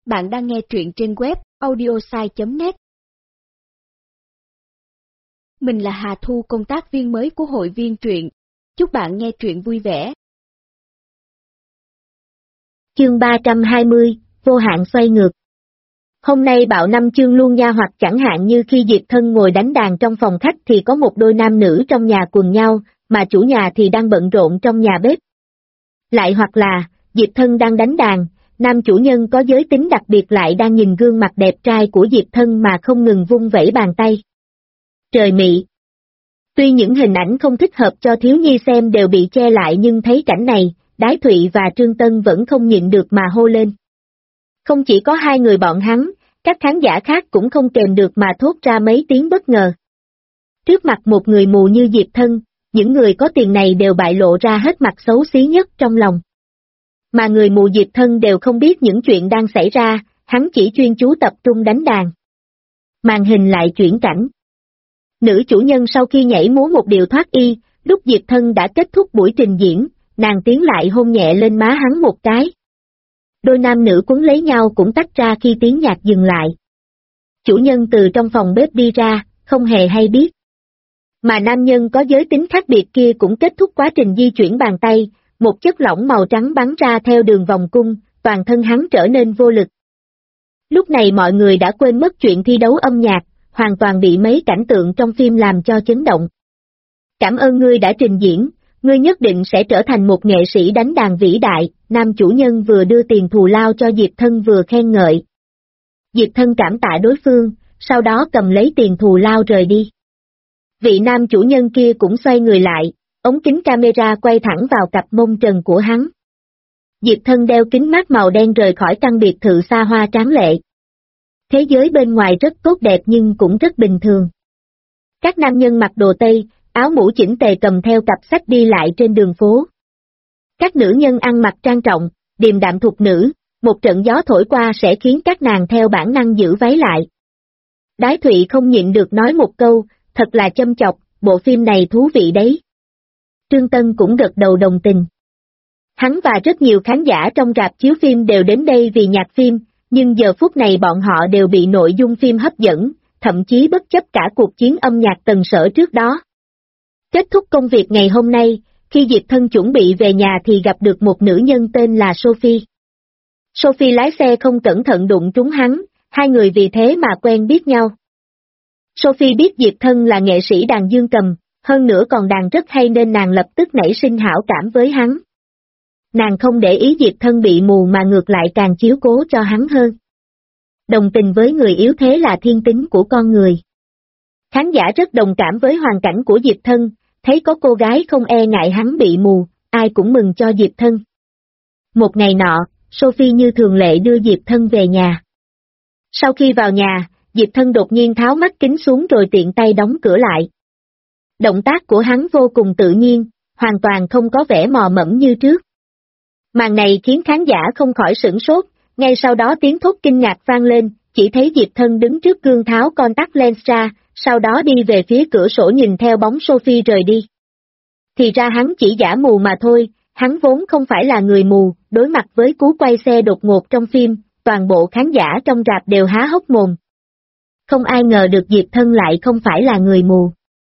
Bạn đang nghe truyện trên web audiosai.net. Mình là Hà Thu, công tác viên mới của hội viên truyện. Chúc bạn nghe truyện vui vẻ. Chương 320, vô hạn xoay ngược. Hôm nay Bạo Năm chương luôn nha, hoặc chẳng hạn như khi Diệp Thân ngồi đánh đàn trong phòng khách thì có một đôi nam nữ trong nhà quần nhau, mà chủ nhà thì đang bận rộn trong nhà bếp. Lại hoặc là, Diệp Thân đang đánh đàn, nam chủ nhân có giới tính đặc biệt lại đang nhìn gương mặt đẹp trai của Diệp Thân mà không ngừng vung vẩy bàn tay. Trời mị! Tuy những hình ảnh không thích hợp cho thiếu nhi xem đều bị che lại, nhưng thấy cảnh này, Đái Thụy và Trương Tân vẫn không nhịn được mà hô lên. Không chỉ có hai người bọn hắn, các khán giả khác cũng không kềm được mà thốt ra mấy tiếng bất ngờ. Trước mặt một người mù như Diệp Thân, những người có tiền này đều bại lộ ra hết mặt xấu xí nhất trong lòng. Mà người mù Diệp Thân đều không biết những chuyện đang xảy ra, hắn chỉ chuyên chú tập trung đánh đàn. Màn hình lại chuyển cảnh. Nữ chủ nhân sau khi nhảy múa một điệu thoát y, lúc Diệp Thân đã kết thúc buổi trình diễn, nàng tiến lại hôn nhẹ lên má hắn một cái. Đôi nam nữ quấn lấy nhau cũng tách ra khi tiếng nhạc dừng lại. Chủ nhân từ trong phòng bếp đi ra, không hề hay biết. Mà nam nhân có giới tính khác biệt kia cũng kết thúc quá trình di chuyển bàn tay, một chất lỏng màu trắng bắn ra theo đường vòng cung, toàn thân hắn trở nên vô lực. Lúc này mọi người đã quên mất chuyện thi đấu âm nhạc, hoàn toàn bị mấy cảnh tượng trong phim làm cho chấn động. Cảm ơn ngươi đã trình diễn, ngươi nhất định sẽ trở thành một nghệ sĩ đánh đàn vĩ đại, nam chủ nhân vừa đưa tiền thù lao cho Diệp Thân vừa khen ngợi. Diệp Thân cảm tạ đối phương, sau đó cầm lấy tiền thù lao rời đi. Vị nam chủ nhân kia cũng xoay người lại, ống kính camera quay thẳng vào cặp mông trần của hắn. Diệp Thân đeo kính mát màu đen rời khỏi căn biệt thự xa hoa tráng lệ. Thế giới bên ngoài rất tốt đẹp nhưng cũng rất bình thường. Các nam nhân mặc đồ Tây, áo mũ chỉnh tề cầm theo cặp sách đi lại trên đường phố. Các nữ nhân ăn mặc trang trọng, điềm đạm thục nữ, một trận gió thổi qua sẽ khiến các nàng theo bản năng giữ váy lại. Đái Thụy không nhịn được nói một câu, thật là châm chọc, bộ phim này thú vị đấy. Trương Tân cũng gật đầu đồng tình. Hắn và rất nhiều khán giả trong rạp chiếu phim đều đến đây vì nhạc phim, nhưng giờ phút này bọn họ đều bị nội dung phim hấp dẫn, thậm chí bất chấp cả cuộc chiến âm nhạc tần sở trước đó. Kết thúc công việc ngày hôm nay, khi Diệp Thân chuẩn bị về nhà thì gặp được một nữ nhân tên là Sophie. Sophie lái xe không cẩn thận đụng trúng hắn, hai người vì thế mà quen biết nhau. Sophie biết Diệp Thân là nghệ sĩ đàn dương cầm, hơn nữa còn đàn rất hay nên nàng lập tức nảy sinh hảo cảm với hắn. Nàng không để ý Diệp Thân bị mù mà ngược lại càng chiếu cố cho hắn hơn. Đồng tình với người yếu thế là thiên tính của con người. Khán giả rất đồng cảm với hoàn cảnh của Diệp Thân, thấy có cô gái không e ngại hắn bị mù, ai cũng mừng cho Diệp Thân. Một ngày nọ, Sophie như thường lệ đưa Diệp Thân về nhà. Sau khi vào nhà, Diệp Thân đột nhiên tháo mắt kính xuống rồi tiện tay đóng cửa lại. Động tác của hắn vô cùng tự nhiên, hoàn toàn không có vẻ mò mẫm như trước. Màn này khiến khán giả không khỏi sửng sốt, ngay sau đó tiếng thốt kinh ngạc vang lên, chỉ thấy Diệp Thân đứng trước gương tháo contact lens ra, sau đó đi về phía cửa sổ nhìn theo bóng Sophie rời đi. Thì ra hắn chỉ giả mù mà thôi, hắn vốn không phải là người mù, đối mặt với cú quay xe đột ngột trong phim, toàn bộ khán giả trong rạp đều há hốc mồm. Không ai ngờ được Diệp Thân lại không phải là người mù.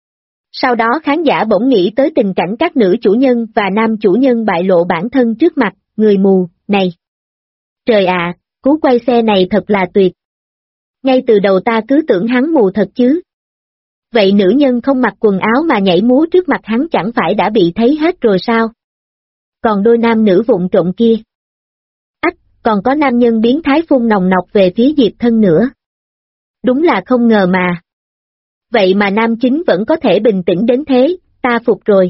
Sau đó khán giả bỗng nghĩ tới tình cảnh các nữ chủ nhân và nam chủ nhân bại lộ bản thân trước mặt, người mù, này. Trời ạ, cú quay xe này thật là tuyệt. Ngay từ đầu ta cứ tưởng hắn mù thật chứ. Vậy nữ nhân không mặc quần áo mà nhảy múa trước mặt hắn chẳng phải đã bị thấy hết rồi sao? Còn đôi nam nữ vụng trộm kia. Ách, còn có nam nhân biến thái phun nồng nọc về phía Diệp Thân nữa. Đúng là không ngờ mà. Vậy mà nam chính vẫn có thể bình tĩnh đến thế, ta phục rồi.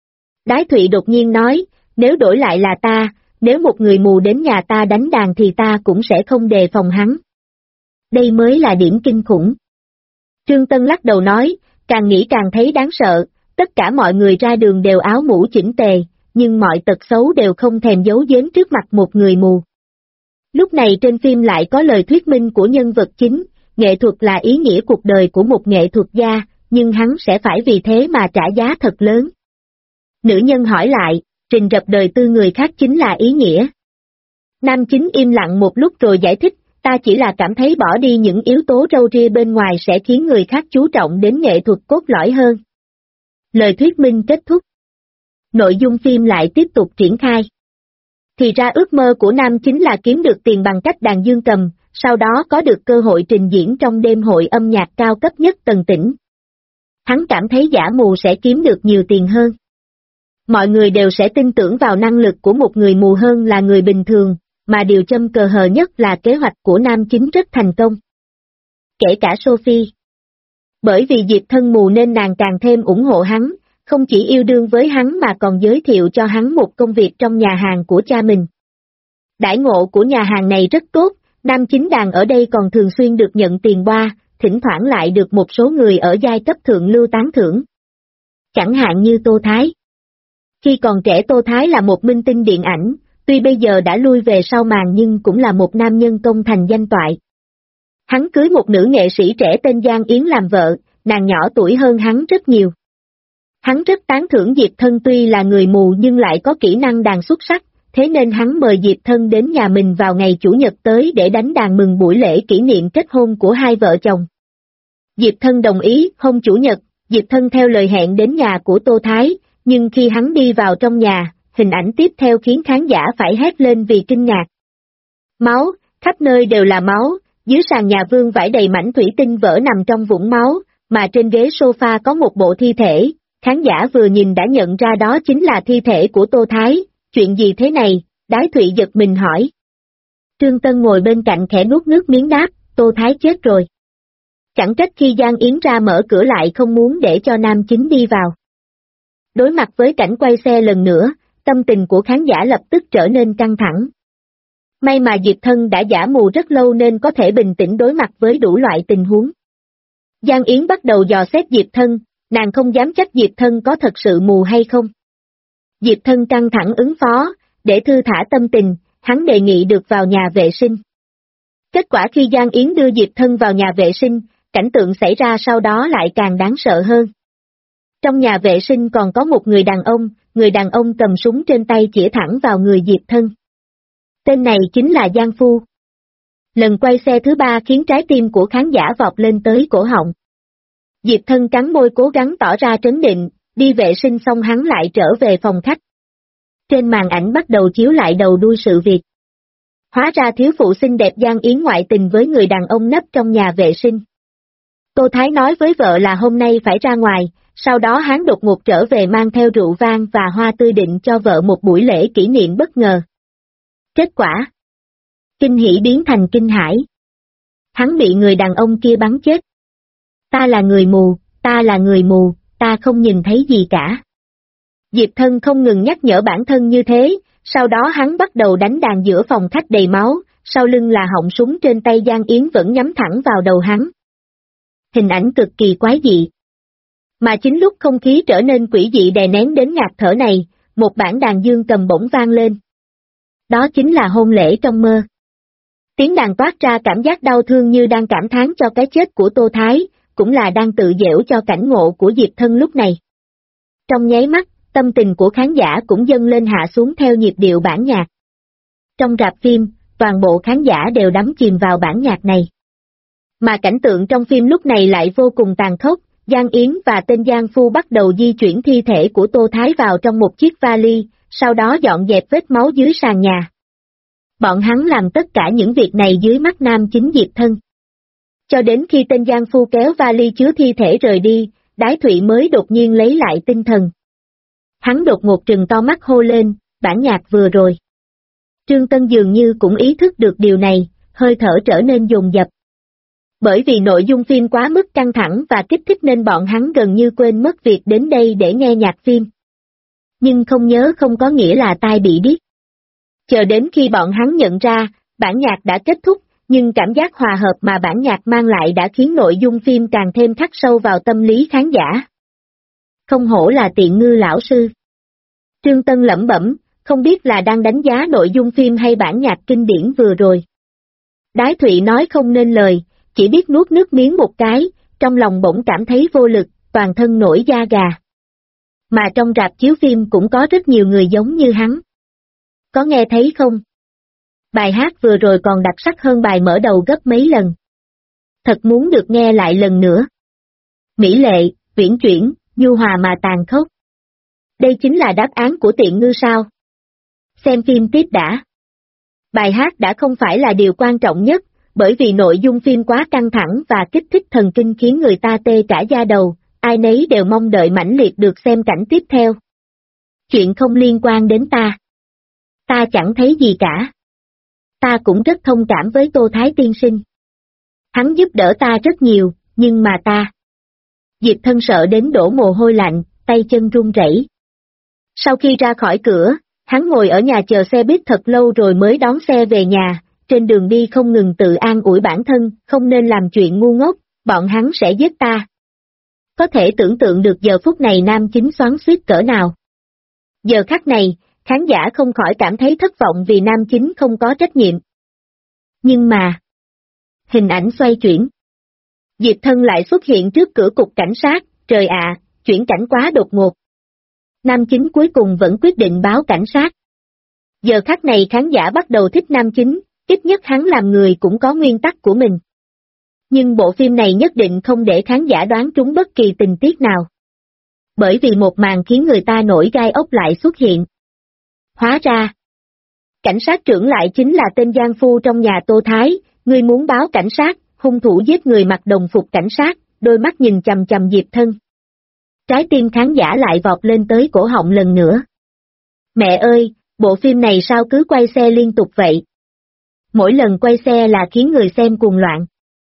Đái Thụy đột nhiên nói, nếu đổi lại là ta, nếu một người mù đến nhà ta đánh đàn thì ta cũng sẽ không đề phòng hắn. Đây mới là điểm kinh khủng. Trương Tân lắc đầu nói, càng nghĩ càng thấy đáng sợ, tất cả mọi người ra đường đều áo mũ chỉnh tề, nhưng mọi tật xấu đều không thèm giấu giếm trước mặt một người mù. Lúc này trên phim lại có lời thuyết minh của nhân vật chính, nghệ thuật là ý nghĩa cuộc đời của một nghệ thuật gia, nhưng hắn sẽ phải vì thế mà trả giá thật lớn. Nữ nhân hỏi lại, trình rập đời tư người khác chính là ý nghĩa. Nam chính im lặng một lúc rồi giải thích, ta chỉ là cảm thấy bỏ đi những yếu tố râu ria bên ngoài sẽ khiến người khác chú trọng đến nghệ thuật cốt lõi hơn. Lời thuyết minh kết thúc. Nội dung phim lại tiếp tục triển khai. Thì ra ước mơ của nam chính là kiếm được tiền bằng cách đàn dương cầm, sau đó có được cơ hội trình diễn trong đêm hội âm nhạc cao cấp nhất tầng tỉnh. Hắn cảm thấy giả mù sẽ kiếm được nhiều tiền hơn. Mọi người đều sẽ tin tưởng vào năng lực của một người mù hơn là người bình thường, mà điều châm cờ hờ nhất là kế hoạch của nam chính rất thành công. Kể cả Sophie. Bởi vì Diệp Thân mù nên nàng càng thêm ủng hộ hắn, không chỉ yêu đương với hắn mà còn giới thiệu cho hắn một công việc trong nhà hàng của cha mình. Đãi ngộ của nhà hàng này rất tốt, nam chính đàn ở đây còn thường xuyên được nhận tiền boa, thỉnh thoảng lại được một số người ở giai cấp thượng lưu tán thưởng. Chẳng hạn như Tô Thái. Khi còn trẻ Tô Thái là một minh tinh điện ảnh, tuy bây giờ đã lui về sau màn nhưng cũng là một nam nhân công thành danh toại. Hắn cưới một nữ nghệ sĩ trẻ tên Giang Yến làm vợ, nàng nhỏ tuổi hơn hắn rất nhiều. Hắn rất tán thưởng Diệp Thân tuy là người mù nhưng lại có kỹ năng đàn xuất sắc, thế nên hắn mời Diệp Thân đến nhà mình vào ngày Chủ nhật tới để đánh đàn mừng buổi lễ kỷ niệm kết hôn của hai vợ chồng. Diệp Thân đồng ý, hôm Chủ nhật, Diệp Thân theo lời hẹn đến nhà của Tô Thái, nhưng khi hắn đi vào trong nhà, hình ảnh tiếp theo khiến khán giả phải hét lên vì kinh ngạc. Máu, khắp nơi đều là máu, dưới sàn nhà vương vãi đầy mảnh thủy tinh vỡ nằm trong vũng máu, mà trên ghế sofa có một bộ thi thể, khán giả vừa nhìn đã nhận ra đó chính là thi thể của Tô Thái, chuyện gì thế này, Đái Thụy giật mình hỏi. Trương Tân ngồi bên cạnh khẽ nuốt nước miếng đáp, Tô Thái chết rồi. Chẳng trách khi Giang Yến ra mở cửa lại không muốn để cho nam chính đi vào. Đối mặt với cảnh quay xe lần nữa, tâm tình của khán giả lập tức trở nên căng thẳng. May mà Diệp Thân đã giả mù rất lâu nên có thể bình tĩnh đối mặt với đủ loại tình huống. Giang Yến bắt đầu dò xét Diệp Thân, nàng không dám trách Diệp Thân có thật sự mù hay không. Diệp Thân căng thẳng ứng phó, để thư thả tâm tình, hắn đề nghị được vào nhà vệ sinh. Kết quả khi Giang Yến đưa Diệp Thân vào nhà vệ sinh, cảnh tượng xảy ra sau đó lại càng đáng sợ hơn. Trong nhà vệ sinh còn có một người đàn ông cầm súng trên tay chĩa thẳng vào người Diệp Thân. Tên này chính là Giang Phu. Lần quay xe thứ 3 khiến trái tim của khán giả vọt lên tới cổ họng. Diệp Thân cắn môi cố gắng tỏ ra trấn định, đi vệ sinh xong hắn lại trở về phòng khách. Trên màn ảnh bắt đầu chiếu lại đầu đuôi sự việc. Hóa ra thiếu phụ xinh đẹp Giang Yến ngoại tình với người đàn ông nấp trong nhà vệ sinh. Tô Thái nói với vợ là hôm nay phải ra ngoài, sau đó hắn đột ngột trở về mang theo rượu vang và hoa tươi định cho vợ một buổi lễ kỷ niệm bất ngờ. Kết quả? Kinh hỉ biến thành kinh hãi. Hắn bị người đàn ông kia bắn chết. Ta là người mù, ta không nhìn thấy gì cả. Diệp Thân không ngừng nhắc nhở bản thân như thế, sau đó hắn bắt đầu đánh đàn giữa phòng khách đầy máu, sau lưng là họng súng trên tay Giang Yến vẫn nhắm thẳng vào đầu hắn. Hình ảnh cực kỳ quái dị. Mà chính lúc không khí trở nên quỷ dị đè nén đến ngạt thở này, một bản đàn dương cầm bỗng vang lên. Đó chính là hôn lễ trong mơ. Tiếng đàn toát ra cảm giác đau thương như đang cảm thán cho cái chết của Tô Thái, cũng là đang tự giễu cho cảnh ngộ của Diệp Thân lúc này. Trong nháy mắt, tâm tình của khán giả cũng dâng lên hạ xuống theo nhịp điệu bản nhạc. Trong rạp phim, toàn bộ khán giả đều đắm chìm vào bản nhạc này. Mà cảnh tượng trong phim lúc này lại vô cùng tàn khốc, Giang Yến và tên Giang Phu bắt đầu di chuyển thi thể của Tô Thái vào trong một chiếc vali, sau đó dọn dẹp vết máu dưới sàn nhà. Bọn hắn làm tất cả những việc này dưới mắt nam chính Diệp Thân. Cho đến khi tên Giang Phu kéo vali chứa thi thể rời đi, Đái Thụy mới đột nhiên lấy lại tinh thần. Hắn đột ngột trừng to mắt hô lên, bản nhạc vừa rồi. Trương Tân dường như cũng ý thức được điều này, hơi thở trở nên dồn dập. Bởi vì nội dung phim quá mức căng thẳng và kích thích nên bọn hắn gần như quên mất việc đến đây để nghe nhạc phim. Nhưng không nhớ không có nghĩa là tai bị điếc. Chờ đến khi bọn hắn nhận ra, bản nhạc đã kết thúc, nhưng cảm giác hòa hợp mà bản nhạc mang lại đã khiến nội dung phim càng thêm khắc sâu vào tâm lý khán giả. Không hổ là tiện ngư lão sư. Trương Tân lẩm bẩm, không biết là đang đánh giá nội dung phim hay bản nhạc kinh điển vừa rồi. Đái Thụy nói không nên lời, chỉ biết nuốt nước miếng một cái, trong lòng bỗng cảm thấy vô lực, toàn thân nổi da gà. Mà trong rạp chiếu phim cũng có rất nhiều người giống như hắn. Có nghe thấy không? Bài hát vừa rồi còn đặc sắc hơn bài mở đầu gấp mấy lần. Thật muốn được nghe lại lần nữa. Mỹ lệ, uyển chuyển, nhu hòa mà tàn khốc. Đây chính là đáp án của Tiện Ngư sao? Xem phim tiếp đã. Bài hát đã không phải là điều quan trọng nhất, bởi vì nội dung phim quá căng thẳng và kích thích thần kinh khiến người ta tê cả da đầu, ai nấy đều mong đợi mãnh liệt được xem cảnh tiếp theo. Chuyện không liên quan đến ta. Ta chẳng thấy gì cả. Ta cũng rất thông cảm với Tô Thái tiên sinh. Hắn giúp đỡ ta rất nhiều, nhưng mà ta... Diệp Thân sợ đến đổ mồ hôi lạnh, tay chân run rẩy. Sau khi ra khỏi cửa, hắn ngồi ở nhà chờ xe buýt thật lâu rồi mới đón xe về nhà, trên đường đi không ngừng tự an ủi bản thân, không nên làm chuyện ngu ngốc, bọn hắn sẽ giết ta. Có thể tưởng tượng được giờ phút này nam chính xoắn xuýt cỡ nào. Giờ khắc này, khán giả không khỏi cảm thấy thất vọng vì nam chính không có trách nhiệm. Nhưng mà... Hình ảnh xoay chuyển. Diệp Thân lại xuất hiện trước cửa cục cảnh sát, trời ạ, chuyển cảnh quá đột ngột. Nam chính cuối cùng vẫn quyết định báo cảnh sát. Giờ khắc này khán giả bắt đầu thích nam chính, ít nhất hắn làm người cũng có nguyên tắc của mình. Nhưng bộ phim này nhất định không để khán giả đoán trúng bất kỳ tình tiết nào. Bởi vì một màn khiến người ta nổi gai ốc lại xuất hiện. Hóa ra, cảnh sát trưởng lại chính là tên giang phu trong nhà Tô Thái, người muốn báo cảnh sát, hung thủ giết người mặc đồng phục cảnh sát, đôi mắt nhìn chằm chằm Diệp Thân. Trái tim khán giả lại vọt lên tới cổ họng lần nữa. Mẹ ơi, bộ phim này sao cứ quay xe liên tục vậy? Mỗi lần quay xe là khiến người xem cuồng loạn.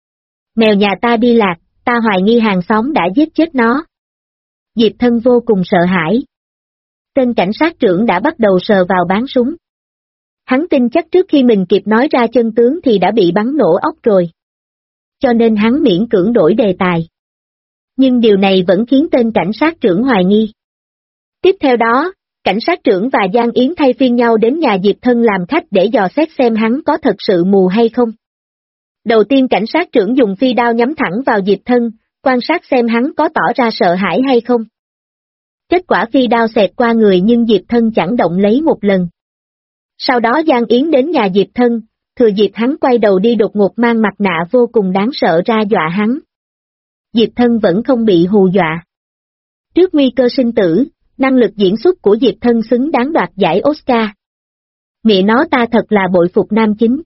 Mèo nhà ta đi lạc, ta hoài nghi hàng xóm đã giết chết nó. Diệp Thân vô cùng sợ hãi. Tên cảnh sát trưởng đã bắt đầu sờ vào bán súng. Hắn tin chắc trước khi mình kịp nói ra chân tướng thì đã bị bắn nổ óc rồi. Cho nên hắn miễn cưỡng đổi đề tài. Nhưng điều này vẫn khiến tên cảnh sát trưởng hoài nghi. Tiếp theo đó, cảnh sát trưởng và Giang Yến thay phiên nhau đến nhà Diệp Thân làm khách để dò xét xem hắn có thật sự mù hay không. Đầu tiên cảnh sát trưởng dùng phi đao nhắm thẳng vào Diệp Thân, quan sát xem hắn có tỏ ra sợ hãi hay không. Kết quả phi đao xẹt qua người nhưng Diệp Thân chẳng động lấy một lần. Sau đó Giang Yến đến nhà Diệp Thân, thừa dịp hắn quay đầu đi đột ngột mang mặt nạ vô cùng đáng sợ ra dọa hắn. Diệp Thân vẫn không bị hù dọa. Trước nguy cơ sinh tử, năng lực diễn xuất của Diệp Thân xứng đáng đoạt giải Oscar. Mẹ nó ta thật là bội phục nam chính.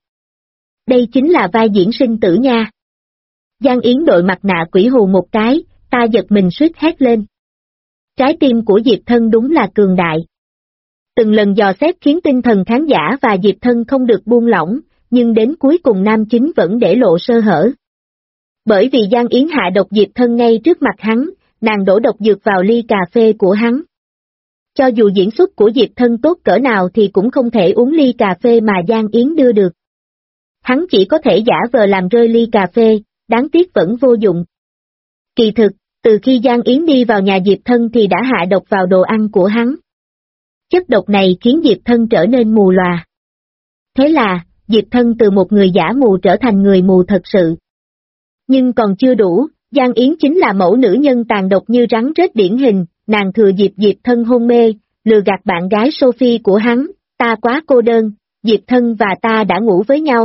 Đây chính là vai diễn sinh tử nha. Giang Yến đội mặt nạ quỷ hù một cái, ta giật mình suýt hét lên. Trái tim của Diệp Thân đúng là cường đại. Từng lần dò xét khiến tinh thần khán giả và Diệp Thân không được buông lỏng, nhưng đến cuối cùng nam chính vẫn để lộ sơ hở. Bởi vì Giang Yến hạ độc Diệp Thân ngay trước mặt hắn, nàng đổ độc dược vào ly cà phê của hắn. Cho dù diễn xuất của Diệp Thân tốt cỡ nào thì cũng không thể uống ly cà phê mà Giang Yến đưa được. Hắn chỉ có thể giả vờ làm rơi ly cà phê, đáng tiếc vẫn vô dụng. Kỳ thực, từ khi Giang Yến đi vào nhà Diệp Thân thì đã hạ độc vào đồ ăn của hắn. Chất độc này khiến Diệp Thân trở nên mù lòa. Thế là, Diệp Thân từ một người giả mù trở thành người mù thật sự. Nhưng còn chưa đủ, Giang Yến chính là mẫu nữ nhân tàn độc như rắn rết điển hình, nàng thừa dịp Diệp Thân hôn mê, lừa gạt bạn gái Sophie của hắn, ta quá cô đơn, Diệp Thân và ta đã ngủ với nhau.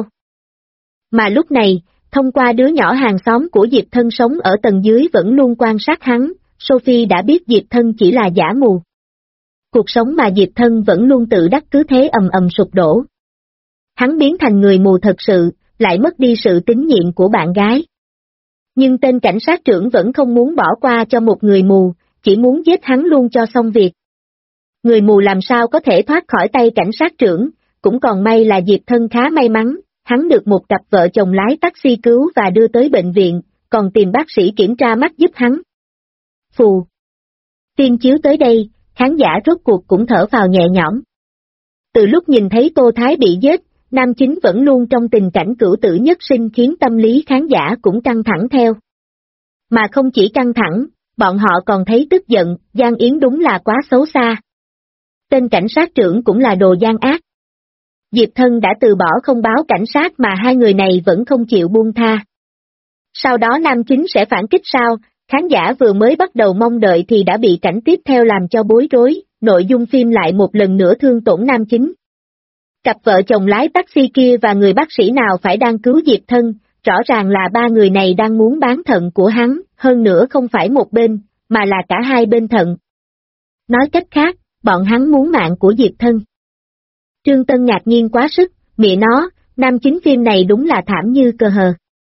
Mà lúc này, thông qua đứa nhỏ hàng xóm của Diệp Thân sống ở tầng dưới vẫn luôn quan sát hắn, Sophie đã biết Diệp Thân chỉ là giả mù. Cuộc sống mà Diệp Thân vẫn luôn tự đắc cứ thế ầm ầm sụp đổ. Hắn biến thành người mù thật sự, lại mất đi sự tín nhiệm của bạn gái. Nhưng tên cảnh sát trưởng vẫn không muốn bỏ qua cho một người mù, chỉ muốn giết hắn luôn cho xong việc. Người mù làm sao có thể thoát khỏi tay cảnh sát trưởng, cũng còn may là Diệp Thân khá may mắn, hắn được một cặp vợ chồng lái taxi cứu và đưa tới bệnh viện, còn tìm bác sĩ kiểm tra mắt giúp hắn. Phù. Phim chiếu tới đây, khán giả rốt cuộc cũng thở phào nhẹ nhõm. Từ lúc nhìn thấy Tô Thái bị giết, nam chính vẫn luôn trong tình cảnh cửu tử nhất sinh khiến tâm lý khán giả cũng căng thẳng theo. Mà không chỉ căng thẳng, bọn họ còn thấy tức giận, Giang Yến đúng là quá xấu xa. Tên cảnh sát trưởng cũng là đồ gian ác. Diệp Thân đã từ bỏ không báo cảnh sát mà hai người này vẫn không chịu buông tha. Sau đó nam chính sẽ phản kích sao, khán giả vừa mới bắt đầu mong đợi thì đã bị cảnh tiếp theo làm cho bối rối, nội dung phim lại một lần nữa thương tổn nam chính. Cặp vợ chồng lái taxi kia và người bác sĩ nào phải đang cứu Diệp Thân, rõ ràng là ba người này đang muốn bán thận của hắn, hơn nữa không phải một bên, mà là cả hai bên thận. Nói cách khác, bọn hắn muốn mạng của Diệp Thân. Trương Tân ngạc nhiên quá sức, mẹ nó, nam chính phim này đúng là thảm như cờ hờ.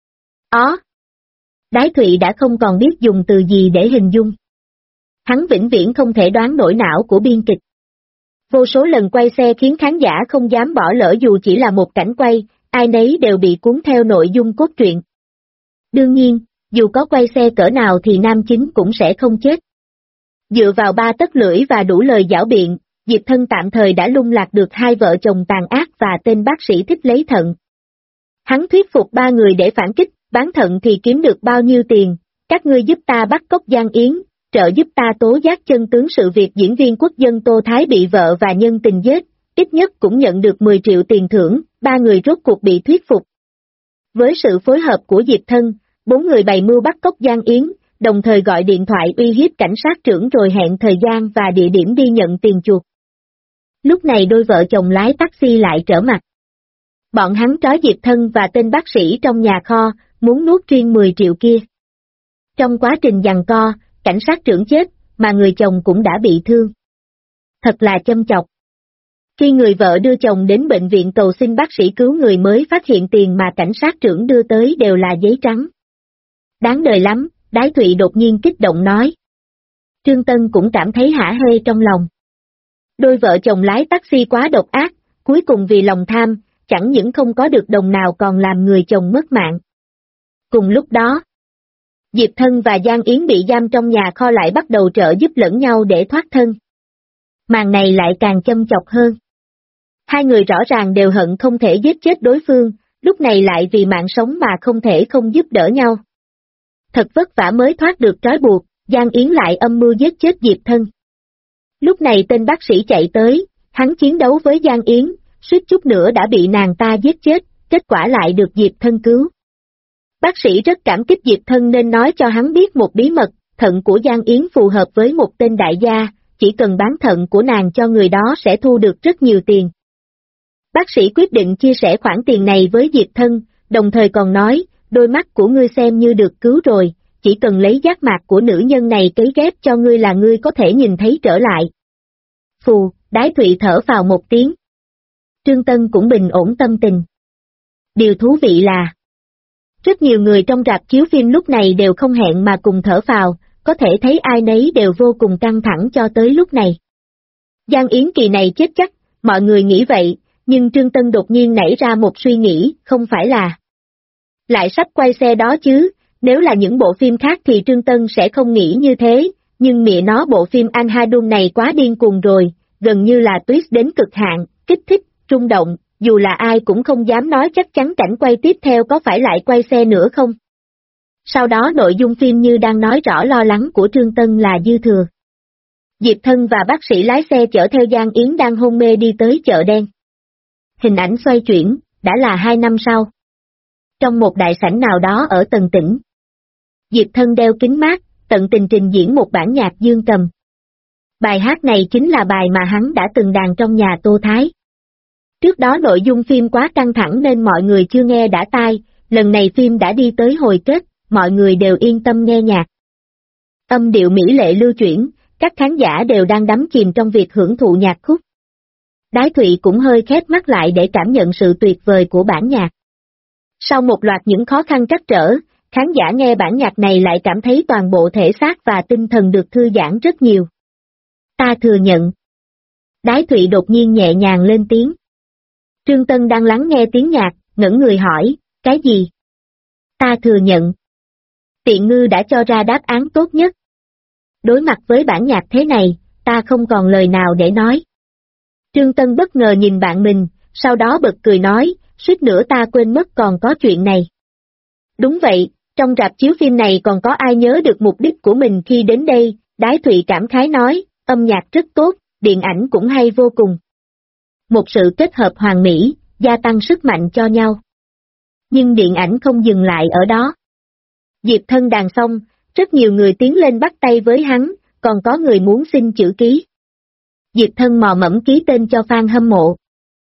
Đái Thụy đã không còn biết dùng từ gì để hình dung. Hắn vĩnh viễn không thể đoán nổi não của biên kịch. Vô số lần quay xe khiến khán giả không dám bỏ lỡ dù chỉ là một cảnh quay, ai nấy đều bị cuốn theo nội dung cốt truyện. Đương nhiên, dù có quay xe cỡ nào thì nam chính cũng sẽ không chết. Dựa vào ba tấc lưỡi và đủ lời giảo biện, Diệp Thân tạm thời đã lung lạc được hai vợ chồng tàn ác và tên bác sĩ thích lấy thận. Hắn thuyết phục ba người để phản kích, bán thận thì kiếm được bao nhiêu tiền, các ngươi giúp ta bắt cóc Giang Yến, trợ giúp ta tố giác chân tướng sự việc diễn viên quốc dân Tô Thái bị vợ và nhân tình giết, ít nhất cũng nhận được 10 triệu tiền thưởng, ba người rốt cuộc bị thuyết phục. Với sự phối hợp của Diệp Thân, bốn người bày mưu bắt cóc Giang Yến, đồng thời gọi điện thoại uy hiếp cảnh sát trưởng rồi hẹn thời gian và địa điểm đi nhận tiền chuộc. Lúc này đôi vợ chồng lái taxi lại trở mặt. Bọn hắn trói Diệp Thân và tên bác sĩ trong nhà kho, muốn nuốt riêng 10 triệu kia. Trong quá trình giằng co, cảnh sát trưởng chết, mà người chồng cũng đã bị thương. Thật là châm chọc. Khi người vợ đưa chồng đến bệnh viện cầu xin bác sĩ cứu người mới phát hiện tiền mà cảnh sát trưởng đưa tới đều là giấy trắng. Đáng đời lắm, Đái Thụy đột nhiên kích động nói. Trương Tân cũng cảm thấy hả hê trong lòng. Đôi vợ chồng lái taxi quá độc ác, cuối cùng vì lòng tham, chẳng những không có được đồng nào còn làm người chồng mất mạng. Cùng lúc đó, Diệp Thân và Giang Yến bị giam trong nhà kho lại bắt đầu trợ giúp lẫn nhau để thoát thân. Màn này lại càng châm chọc hơn. Hai người rõ ràng đều hận không thể giết chết đối phương, lúc này lại vì mạng sống mà không thể không giúp đỡ nhau. Thật vất vả mới thoát được trói buộc, Giang Yến lại âm mưu giết chết Diệp Thân. Lúc này tên bác sĩ chạy tới, hắn chiến đấu với Giang Yến, suýt chút nữa đã bị nàng ta giết chết, kết quả lại được Diệp Thân cứu. Bác sĩ rất cảm kích Diệp Thân nên nói cho hắn biết một bí mật, thận của Giang Yến phù hợp với một tên đại gia, chỉ cần bán thận của nàng cho người đó sẽ thu được rất nhiều tiền. Bác sĩ quyết định chia sẻ khoản tiền này với Diệp Thân, đồng thời còn nói, đôi mắt của ngươi xem như được cứu rồi, chỉ cần lấy giác mạc của nữ nhân này cấy ghép cho ngươi là ngươi có thể nhìn thấy trở lại. Phù, Đái Thụy thở vào một tiếng. Trương Tân cũng bình ổn tâm tình. Điều thú vị là, rất nhiều người trong rạp chiếu phim lúc này đều không hẹn mà cùng thở phào, có thể thấy ai nấy đều vô cùng căng thẳng cho tới lúc này. Giang Yến kỳ này chết chắc, mọi người nghĩ vậy, nhưng Trương Tân đột nhiên nảy ra một suy nghĩ, không phải là lại sắp quay xe đó chứ, nếu là những bộ phim khác thì Trương Tân sẽ không nghĩ như thế, nhưng mẹ nó bộ phim Anh Hadung này quá điên cuồng rồi, gần như là twist đến cực hạn, kích thích, rung động, dù là ai cũng không dám nói chắc chắn cảnh quay tiếp theo có phải lại quay xe nữa không. Sau đó nội dung phim như đang nói rõ lo lắng của Trương Tân là dư thừa. Diệp Thân và bác sĩ lái xe chở theo Giang Yến đang hôn mê đi tới chợ đen. Hình ảnh xoay chuyển, đã là 2 năm sau. Trong một đại sảnh nào đó ở Tần Tỉnh. Diệp Thân đeo kính mát, tận tình trình diễn một bản nhạc dương cầm. Bài hát này chính là bài mà hắn đã từng đàn trong nhà Tô Thái. Trước đó nội dung phim quá căng thẳng nên mọi người chưa nghe đã tai, lần này phim đã đi tới hồi kết, mọi người đều yên tâm nghe nhạc. Âm điệu mỹ lệ lưu chuyển, các khán giả đều đang đắm chìm trong việc hưởng thụ nhạc khúc. Đái Thụy cũng hơi khép mắt lại để cảm nhận sự tuyệt vời của bản nhạc. Sau một loạt những khó khăn trắc trở, khán giả nghe bản nhạc này lại cảm thấy toàn bộ thể xác và tinh thần được thư giãn rất nhiều. Ta thừa nhận. Đái Thụy đột nhiên nhẹ nhàng lên tiếng. Trương Tân đang lắng nghe tiếng nhạc, ngẩng người hỏi, cái gì? Ta thừa nhận. Tiện ngư đã cho ra đáp án tốt nhất. Đối mặt với bản nhạc thế này, ta không còn lời nào để nói. Trương Tân bất ngờ nhìn bạn mình, sau đó bật cười nói, suýt nữa ta quên mất còn có chuyện này. Đúng vậy, trong rạp chiếu phim này còn có ai nhớ được mục đích của mình khi đến đây, Đái Thụy cảm khái nói, âm nhạc rất tốt, điện ảnh cũng hay vô cùng. Một sự kết hợp hoàn mỹ, gia tăng sức mạnh cho nhau. Nhưng điện ảnh không dừng lại ở đó. Diệp Thân đàn xong, rất nhiều người tiến lên bắt tay với hắn, còn có người muốn xin chữ ký. Diệp Thân mò mẫm ký tên cho fan hâm mộ.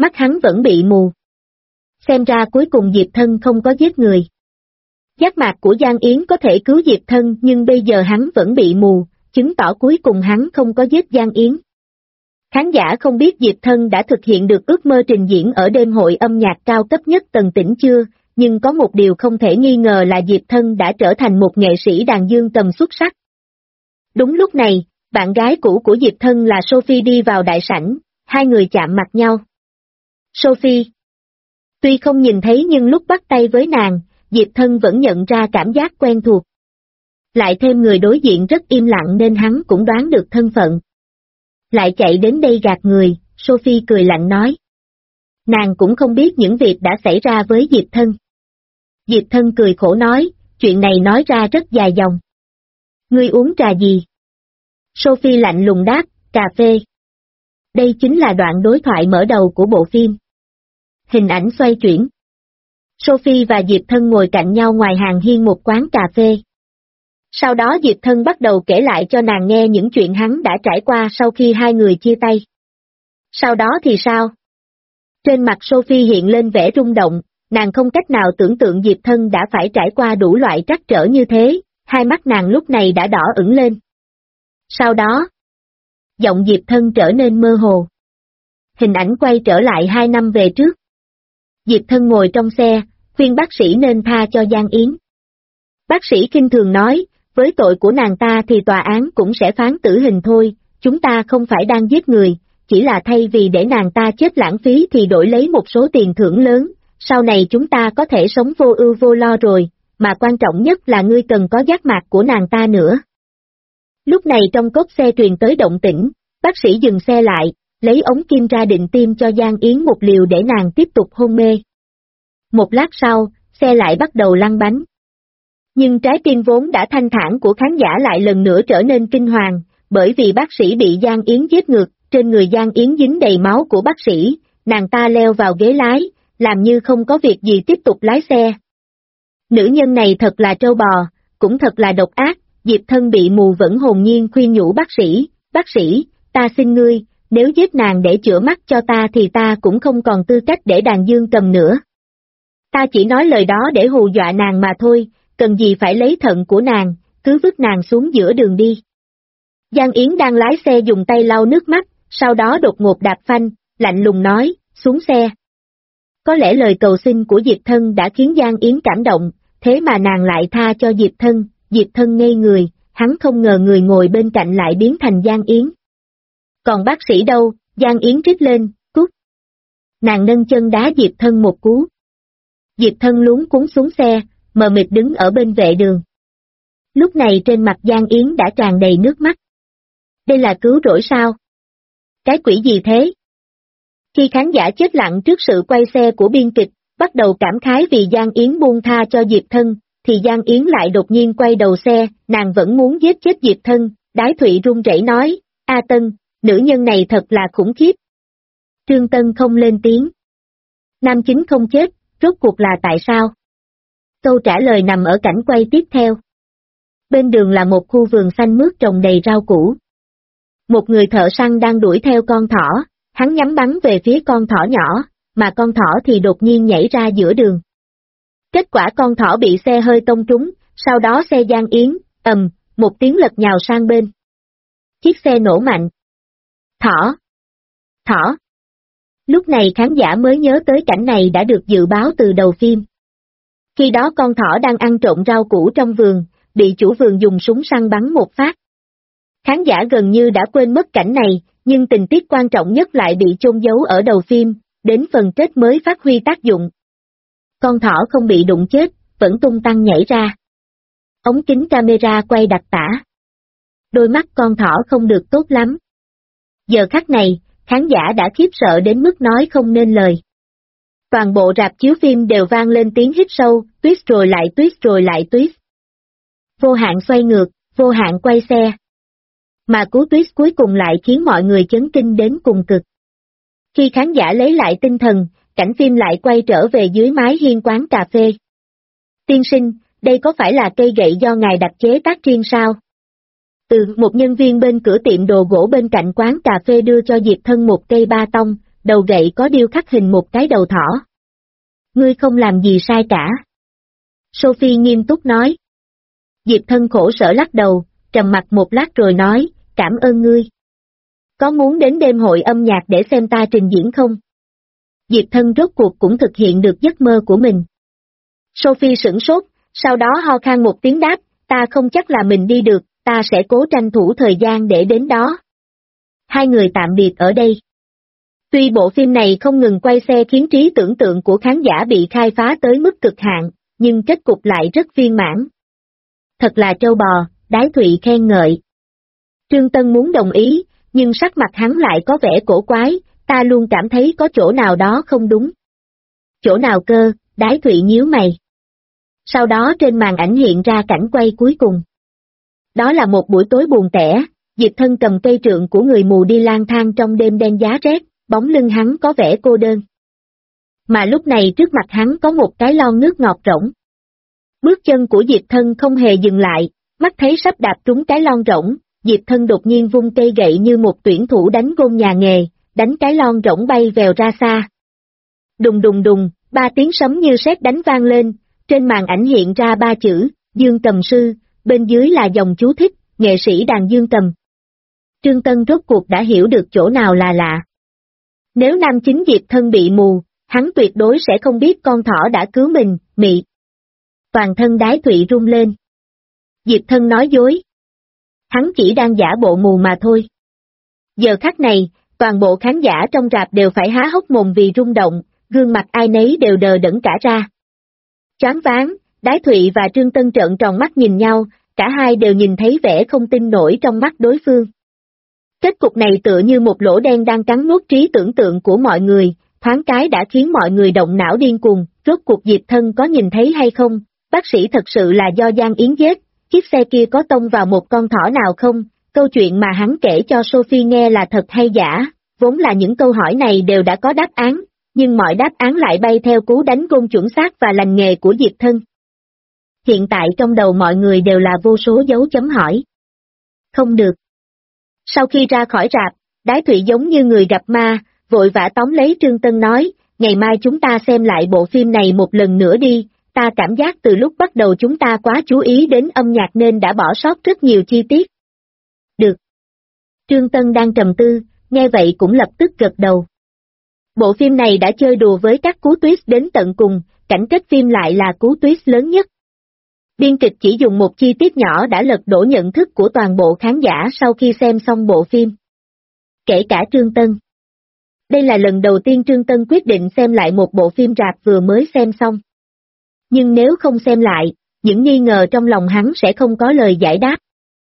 Mắt hắn vẫn bị mù. Xem ra cuối cùng Diệp Thân không có giết người. Giác mạc của Giang Yến có thể cứu Diệp Thân nhưng bây giờ hắn vẫn bị mù, chứng tỏ cuối cùng hắn không có giết Giang Yến. Khán giả không biết Diệp Thân đã thực hiện được ước mơ trình diễn ở đêm hội âm nhạc cao cấp nhất Tần Tỉnh chưa, nhưng có một điều không thể nghi ngờ là Diệp Thân đã trở thành một nghệ sĩ đàn dương cầm xuất sắc. Đúng lúc này, bạn gái cũ của Diệp Thân là Sophie đi vào đại sảnh, hai người chạm mặt nhau. Sophie. Tuy không nhìn thấy nhưng lúc bắt tay với nàng, Diệp Thân vẫn nhận ra cảm giác quen thuộc. Lại thêm người đối diện rất im lặng nên hắn cũng đoán được thân phận. Lại chạy đến đây gạt người, Sophie cười lạnh nói. Nàng cũng không biết những việc đã xảy ra với Diệp Thân. Diệp Thân cười khổ nói, chuyện này nói ra rất dài dòng. Ngươi uống trà gì? Sophie lạnh lùng đáp, cà phê. Đây chính là đoạn đối thoại mở đầu của bộ phim. Hình ảnh xoay chuyển. Sophie và Diệp Thân ngồi cạnh nhau ngoài hàng hiên một quán cà phê. Sau đó Diệp Thân bắt đầu kể lại cho nàng nghe những chuyện hắn đã trải qua sau khi hai người chia tay. Sau đó thì sao? Trên mặt Sophie hiện lên vẻ rung động, nàng không cách nào tưởng tượng Diệp Thân đã phải trải qua đủ loại trắc trở như thế, hai mắt nàng lúc này đã đỏ ửng lên. Sau đó, giọng Diệp Thân trở nên mơ hồ. Hình ảnh quay trở lại 2 năm về trước. Diệp Thân ngồi trong xe, khuyên bác sĩ nên tha cho Giang Yến. Bác sĩ khinh thường nói, với tội của nàng ta thì tòa án cũng sẽ phán tử hình thôi, chúng ta không phải đang giết người, chỉ là thay vì để nàng ta chết lãng phí thì đổi lấy một số tiền thưởng lớn, sau này chúng ta có thể sống vô ưu vô lo rồi, mà quan trọng nhất là ngươi cần có giác mạc của nàng ta nữa. Lúc này trong cốp xe truyền tới động tĩnh, bác sĩ dừng xe lại, lấy ống kim ra định tiêm cho Giang Yến một liều để nàng tiếp tục hôn mê. Một lát sau, xe lại bắt đầu lăn bánh. Nhưng trái tim vốn đã thanh thản của khán giả lại lần nữa trở nên kinh hoàng, bởi vì bác sĩ bị Giang Yến giết ngược, trên người Giang Yến dính đầy máu của bác sĩ, nàng ta leo vào ghế lái, làm như không có việc gì tiếp tục lái xe. Nữ nhân này thật là trâu bò, cũng thật là độc ác, Diệp Thân bị mù vẫn hồn nhiên khuyên nhủ bác sĩ, ta xin ngươi, nếu giết nàng để chữa mắt cho ta thì ta cũng không còn tư cách để đàn dương cầm nữa. Ta chỉ nói lời đó để hù dọa nàng mà thôi, cần gì phải lấy thận của nàng, cứ vứt nàng xuống giữa đường đi. Giang Yến đang lái xe dùng tay lau nước mắt, sau đó đột ngột đạp phanh, lạnh lùng nói, xuống xe. Có lẽ lời cầu xin của Diệp Thân đã khiến Giang Yến cảm động, thế mà nàng lại tha cho Diệp Thân ngây người, hắn không ngờ người ngồi bên cạnh lại biến thành Giang Yến. Còn bác sĩ đâu, Giang Yến rít lên, cút. Nàng nâng chân đá Diệp Thân một cú. Diệp Thân luống cuống xuống xe, mờ mịt đứng ở bên vệ đường. Lúc này trên mặt Giang Yến đã tràn đầy nước mắt. Đây là cứu rỗi sao? Cái quỷ gì thế? Khi khán giả chết lặng trước sự quay xe của biên kịch, bắt đầu cảm khái vì Giang Yến buông tha cho Diệp Thân, thì Giang Yến lại đột nhiên quay đầu xe, nàng vẫn muốn giết chết Diệp Thân, Đái Thụy run rẩy nói, A Tân, nữ nhân này thật là khủng khiếp. Trương Tân không lên tiếng. Nam chính không chết, rốt cuộc là tại sao? Câu trả lời nằm ở cảnh quay tiếp theo. Bên đường là một khu vườn xanh mướt trồng đầy rau củ. Một người thợ săn đang đuổi theo con thỏ, hắn nhắm bắn về phía con thỏ nhỏ, mà con thỏ thì đột nhiên nhảy ra giữa đường. Kết quả con thỏ bị xe hơi tông trúng, sau đó xe Giang Yến, một tiếng lật nhào sang bên. Chiếc xe nổ mạnh. Thỏ. Lúc này khán giả mới nhớ tới cảnh này đã được dự báo từ đầu phim. Khi đó con thỏ đang ăn trộm rau củ trong vườn, bị chủ vườn dùng súng săn bắn một phát. Khán giả gần như đã quên mất cảnh này, nhưng tình tiết quan trọng nhất lại bị chôn giấu ở đầu phim, đến phần kết mới phát huy tác dụng. Con thỏ không bị đụng chết, vẫn tung tăng nhảy ra. Ống kính camera quay đặc tả. Đôi mắt con thỏ không được tốt lắm. Giờ khắc này, khán giả đã khiếp sợ đến mức nói không nên lời. Toàn bộ rạp chiếu phim đều vang lên tiếng hít sâu, twist rồi lại twist rồi lại twist. Vô hạn xoay ngược, vô hạn quay xe. Mà cú twist cuối cùng lại khiến mọi người chấn kinh đến cùng cực. Khi khán giả lấy lại tinh thần, cảnh phim lại quay trở về dưới mái hiên quán cà phê. Tiên sinh, đây có phải là cây gậy do ngài đặt chế tác riêng sao? Một nhân viên bên cửa tiệm đồ gỗ bên cạnh quán cà phê đưa cho Diệp Thân một cây ba tông, đầu gậy có điêu khắc hình một cái đầu thỏ. Ngươi không làm gì sai cả. Sophie nghiêm túc nói. Diệp Thân khổ sở lắc đầu, trầm mặt một lát rồi nói, cảm ơn ngươi. Có muốn đến đêm hội âm nhạc để xem ta trình diễn không? Diệp Thân rốt cuộc cũng thực hiện được giấc mơ của mình. Sophie sửng sốt, sau đó ho khan một tiếng đáp, ta không chắc là mình đi được, ta sẽ cố tranh thủ thời gian để đến đó. Hai người tạm biệt ở đây. Tuy bộ phim này không ngừng quay xe khiến trí tưởng tượng của khán giả bị khai phá tới mức cực hạn, nhưng kết cục lại rất viên mãn. Thật là trâu bò, Đái Thụy khen ngợi. Trương Tân muốn đồng ý, nhưng sắc mặt hắn lại có vẻ cổ quái, ta luôn cảm thấy có chỗ nào đó không đúng. Chỗ nào cơ, Đái Thụy nhíu mày. Sau đó trên màn ảnh hiện ra cảnh quay cuối cùng. Đó là một buổi tối buồn tẻ, Diệp Thân cầm cây trượng của người mù đi lang thang trong đêm đen giá rét, bóng lưng hắn có vẻ cô đơn. Mà lúc này trước mặt hắn có một cái lon nước ngọt rỗng. Bước chân của Diệp Thân không hề dừng lại, mắt thấy sắp đạp trúng cái lon rỗng, Diệp Thân đột nhiên vung cây gậy như một tuyển thủ đánh gôn nhà nghề, đánh cái lon rỗng bay vèo ra xa. Đùng đùng đùng, 3 tiếng sấm như sét đánh vang lên, trên màn ảnh hiện ra 3 chữ, Dương Cầm Sư, bên dưới là dòng chú thích, nghệ sĩ đàn dương cầm. Trương Tân rốt cuộc đã hiểu được chỗ nào là lạ. Nếu nam chính Diệp Thân bị mù, hắn tuyệt đối sẽ không biết con thỏ đã cứu mình, mị. Toàn thân Đái Thụy rung lên. Diệp Thân nói dối. Hắn chỉ đang giả bộ mù mà thôi. Giờ khắc này, toàn bộ khán giả trong rạp đều phải há hốc mồm vì rung động, gương mặt ai nấy đều đờ đẫn cả ra. Choáng váng, Đái Thụy và Trương Tân trợn tròn mắt nhìn nhau, cả hai đều nhìn thấy vẻ không tin nổi trong mắt đối phương. Kết cục này tựa như một lỗ đen đang cắn nuốt trí tưởng tượng của mọi người, thoáng cái đã khiến mọi người động não điên cuồng, rốt cuộc Diệp Thân có nhìn thấy hay không, bác sĩ thật sự là do Giang Yến giết, chiếc xe kia có tông vào một con thỏ nào không, câu chuyện mà hắn kể cho Sophie nghe là thật hay giả, vốn là những câu hỏi này đều đã có đáp án, nhưng mọi đáp án lại bay theo cú đánh gôn chuẩn xác và lành nghề của Diệp Thân. Hiện tại trong đầu mọi người đều là vô số dấu chấm hỏi. Không được. Sau khi ra khỏi rạp, Đái Thụy giống như người gặp ma, vội vã tóm lấy Trương Tân nói, ngày mai chúng ta xem lại bộ phim này một lần nữa đi, ta cảm giác từ lúc bắt đầu chúng ta quá chú ý đến âm nhạc nên đã bỏ sót rất nhiều chi tiết. Được. Trương Tân đang trầm tư, nghe vậy cũng lập tức gật đầu. Bộ phim này đã chơi đùa với các cú twist đến tận cùng, cảnh kết phim lại là cú twist lớn nhất. Biên kịch chỉ dùng một chi tiết nhỏ đã lật đổ nhận thức của toàn bộ khán giả sau khi xem xong bộ phim. Kể cả Trương Tân. Đây là lần đầu tiên Trương Tân quyết định xem lại một bộ phim rạp vừa mới xem xong. Nhưng nếu không xem lại, những nghi ngờ trong lòng hắn sẽ không có lời giải đáp.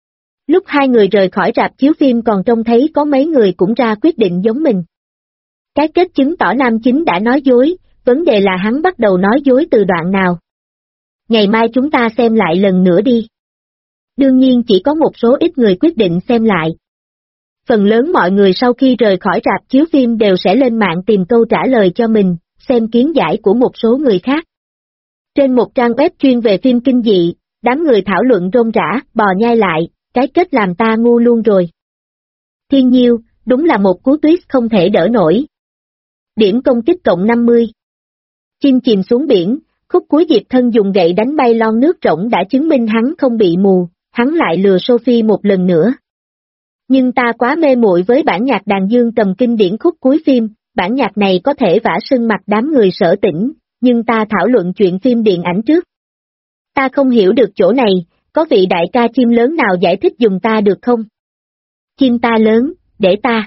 Lúc hai người rời khỏi rạp chiếu phim còn trông thấy có mấy người cũng ra quyết định giống mình. Cái kết chứng tỏ nam chính đã nói dối, vấn đề là hắn bắt đầu nói dối từ đoạn nào. Ngày mai chúng ta xem lại lần nữa đi. Đương nhiên chỉ có một số ít người quyết định xem lại. Phần lớn mọi người sau khi rời khỏi rạp chiếu phim đều sẽ lên mạng tìm câu trả lời cho mình, xem kiến giải của một số người khác. Trên một trang web chuyên về phim kinh dị, đám người thảo luận rôm rã, bò nhai lại, cái kết làm ta ngu luôn rồi. Thiên Nhiêu, đúng là một cú twist không thể đỡ nổi. Điểm công kích cộng 50. Chim chìm xuống biển, khúc cuối Diệp Thân dùng gậy đánh bay lon nước rỗng đã chứng minh hắn không bị mù, hắn lại lừa Sophie một lần nữa. Nhưng ta quá mê muội với bản nhạc đàn dương cầm kinh điển khúc cuối phim, bản nhạc này có thể vả sưng mặt đám người Sở Tĩnh, nhưng ta thảo luận chuyện phim điện ảnh trước. Ta không hiểu được chỗ này, có vị đại ca chim lớn nào giải thích dùng ta được không? Chim ta lớn, để ta.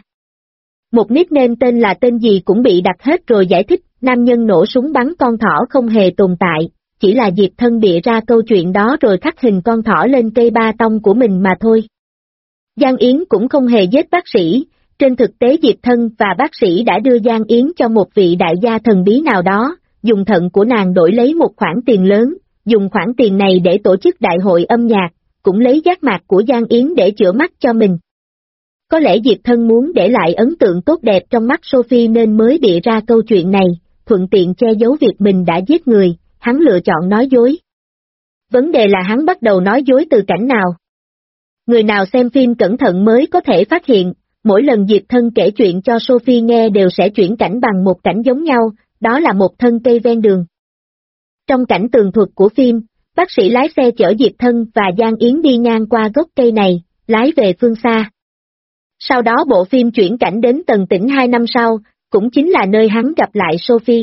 Một nickname tên là tên gì cũng bị đặt hết rồi giải thích, nam nhân nổ súng bắn con thỏ không hề tồn tại, chỉ là Diệp Thân bịa ra câu chuyện đó rồi khắc hình con thỏ lên cây ba tông của mình mà thôi. Giang Yến cũng không hề giết bác sĩ, trên thực tế Diệp Thân và bác sĩ đã đưa Giang Yến cho một vị đại gia thần bí nào đó, dùng thận của nàng đổi lấy một khoản tiền lớn, dùng khoản tiền này để tổ chức đại hội âm nhạc, cũng lấy giác mạc của Giang Yến để chữa mắt cho mình. Có lẽ Diệp Thân muốn để lại ấn tượng tốt đẹp trong mắt Sophie nên mới bịa ra câu chuyện này, thuận tiện che giấu việc mình đã giết người, hắn lựa chọn nói dối. Vấn đề là hắn bắt đầu nói dối từ cảnh nào? Người nào xem phim cẩn thận mới có thể phát hiện, mỗi lần Diệp Thân kể chuyện cho Sophie nghe đều sẽ chuyển cảnh bằng một cảnh giống nhau, đó là một thân cây ven đường. Trong cảnh tường thuật của phim, bác sĩ lái xe chở Diệp Thân và Giang Yến đi ngang qua gốc cây này, lái về phương xa. Sau đó bộ phim chuyển cảnh đến Tần Tỉnh 2 năm sau, cũng chính là nơi hắn gặp lại Sophie.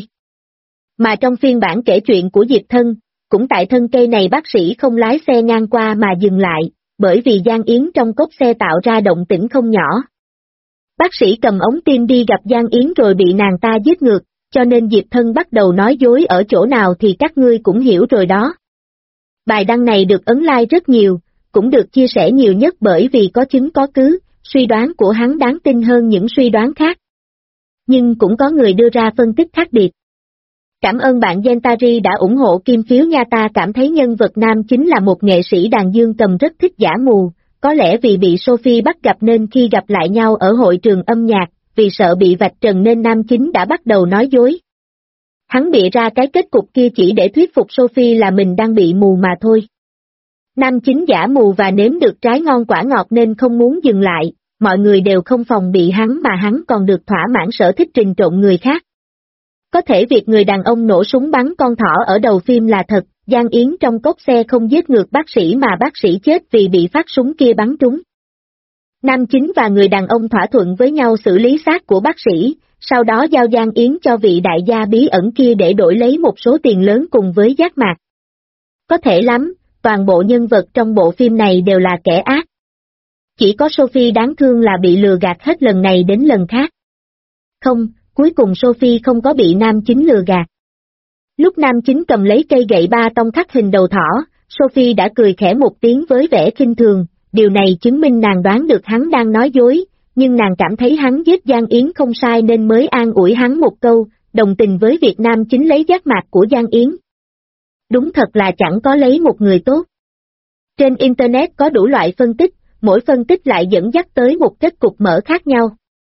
Mà trong phiên bản kể chuyện của Diệp Thân, cũng tại thân cây này bác sĩ không lái xe ngang qua mà dừng lại, bởi vì Giang Yến trong cốp xe tạo ra động tĩnh không nhỏ. Bác sĩ cầm ống tim đi gặp Giang Yến rồi bị nàng ta giết ngược, cho nên Diệp Thân bắt đầu nói dối ở chỗ nào thì các ngươi cũng hiểu rồi đó. Bài đăng này được ấn like rất nhiều, cũng được chia sẻ nhiều nhất bởi vì có chứng có cứ, suy đoán của hắn đáng tin hơn những suy đoán khác. Nhưng cũng có người đưa ra phân tích khác biệt. Cảm ơn bạn Gentari đã ủng hộ kim phiếu nha, ta cảm thấy nhân vật nam chính là một nghệ sĩ đàn dương cầm rất thích giả mù, có lẽ vì bị Sophie bắt gặp nên khi gặp lại nhau ở hội trường âm nhạc, vì sợ bị vạch trần nên nam chính đã bắt đầu nói dối. Hắn bịa ra cái kết cục kia chỉ để thuyết phục Sophie là mình đang bị mù mà thôi. Nam chính giả mù và nếm được trái ngon quả ngọt nên không muốn dừng lại, mọi người đều không phòng bị hắn mà hắn còn được thỏa mãn sở thích trình trộn người khác. Có thể việc người đàn ông nổ súng bắn con thỏ ở đầu phim là thật, Giang Yến trong cốp xe không giết ngược bác sĩ mà bác sĩ chết vì bị phát súng kia bắn trúng. Nam chính và người đàn ông thỏa thuận với nhau xử lý xác của bác sĩ, sau đó giao Giang Yến cho vị đại gia bí ẩn kia để đổi lấy một số tiền lớn cùng với giác mạc. Có thể lắm, toàn bộ nhân vật trong bộ phim này đều là kẻ ác. Chỉ có Sophie đáng thương là bị lừa gạt hết lần này đến lần khác. Không, cuối cùng Sophie không có bị nam chính lừa gạt. Lúc nam chính cầm lấy cây gậy ba tông khắc hình đầu thỏ, Sophie đã cười khẽ một tiếng với vẻ khinh thường, điều này chứng minh nàng đoán được hắn đang nói dối, nhưng nàng cảm thấy hắn giết Giang Yến không sai nên mới an ủi hắn một câu, đồng tình với việc nam chính lấy giác mạc của Giang Yến. Đúng thật là chẳng có lấy một người tốt. Trên Internet có đủ loại phân tích, mỗi phân tích lại dẫn dắt tới một kết cục mở khác nhau.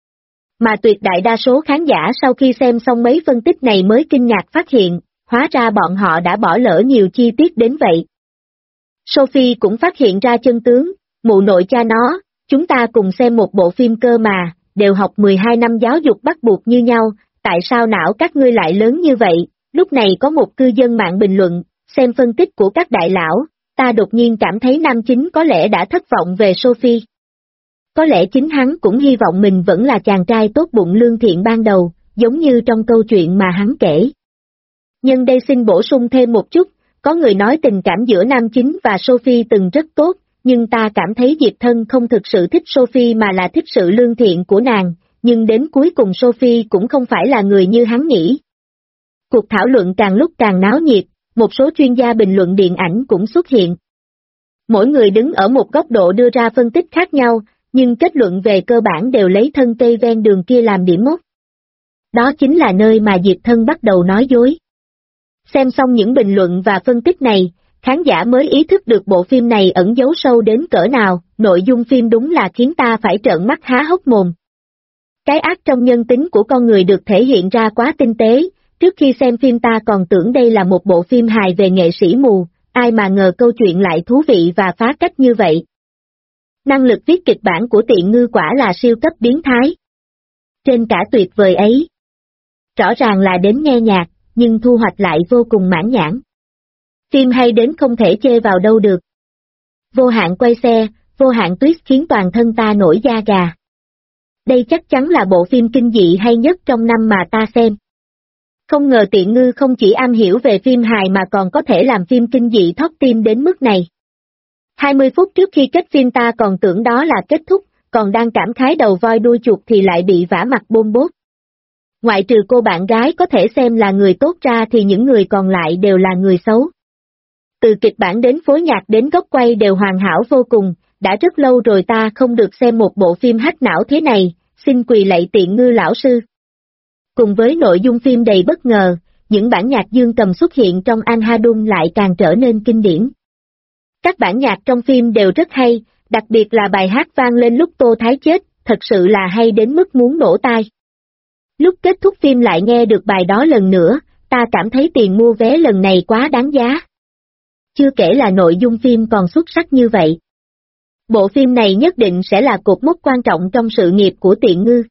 Mà tuyệt đại đa số khán giả sau khi xem xong mấy phân tích này mới kinh ngạc phát hiện, hóa ra bọn họ đã bỏ lỡ nhiều chi tiết đến vậy. Sophie cũng phát hiện ra chân tướng, mụ nội cha nó, chúng ta cùng xem một bộ phim cơ mà, đều học 12 năm giáo dục bắt buộc như nhau, tại sao não các ngươi lại lớn như vậy? Lúc này có một cư dân mạng bình luận, xem phân tích của các đại lão, ta đột nhiên cảm thấy nam chính có lẽ đã thất vọng về Sophie. Có lẽ chính hắn cũng hy vọng mình vẫn là chàng trai tốt bụng lương thiện ban đầu, giống như trong câu chuyện mà hắn kể. Nhân đây xin bổ sung thêm một chút, có người nói tình cảm giữa nam chính và Sophie từng rất tốt, nhưng ta cảm thấy Diệp Thân không thực sự thích Sophie mà là thích sự lương thiện của nàng, nhưng đến cuối cùng Sophie cũng không phải là người như hắn nghĩ. Cuộc thảo luận càng lúc càng náo nhiệt, một số chuyên gia bình luận điện ảnh cũng xuất hiện. Mỗi người đứng ở một góc độ đưa ra phân tích khác nhau, nhưng kết luận về cơ bản đều lấy thân cây ven đường kia làm điểm mốc. Đó chính là nơi mà Diệp Thân bắt đầu nói dối. Xem xong những bình luận và phân tích này, khán giả mới ý thức được bộ phim này ẩn giấu sâu đến cỡ nào, nội dung phim đúng là khiến ta phải trợn mắt há hốc mồm. Cái ác trong nhân tính của con người được thể hiện ra quá tinh tế, trước khi xem phim ta còn tưởng đây là một bộ phim hài về nghệ sĩ mù, ai mà ngờ câu chuyện lại thú vị và phá cách như vậy. Năng lực viết kịch bản của Tiện Ngư quả là siêu cấp biến thái. Trên cả tuyệt vời ấy. Rõ ràng là đến nghe nhạc, nhưng thu hoạch lại vô cùng mãn nhãn. Phim hay đến không thể chê vào đâu được. Vô hạn quay xe, vô hạn twist khiến toàn thân ta nổi da gà. Đây chắc chắn là bộ phim kinh dị hay nhất trong năm mà ta xem. Không ngờ Tiện Ngư không chỉ am hiểu về phim hài mà còn có thể làm phim kinh dị thót tim đến mức này. 20 phút trước khi kết phim ta còn tưởng đó là kết thúc, còn đang cảm khái đầu voi đuôi chuột thì lại bị vả mặt bôm bốt. Ngoại trừ cô bạn gái có thể xem là người tốt ra thì những người còn lại đều là người xấu. Từ kịch bản đến phối nhạc đến góc quay đều hoàn hảo vô cùng, đã rất lâu rồi ta không được xem một bộ phim hack não thế này, xin quỳ lạy Tiện Ngư lão sư. Cùng với nội dung phim đầy bất ngờ, những bản nhạc dương cầm xuất hiện trong Anhadum lại càng trở nên kinh điển. Các bản nhạc trong phim đều rất hay, đặc biệt là bài hát vang lên lúc Tô Thái chết, thật sự là hay đến mức muốn nổ tai. Lúc kết thúc phim lại nghe được bài đó lần nữa, ta cảm thấy tiền mua vé lần này quá đáng giá. Chưa kể là nội dung phim còn xuất sắc như vậy. Bộ phim này nhất định sẽ là cột mốc quan trọng trong sự nghiệp của Tiện Ngư.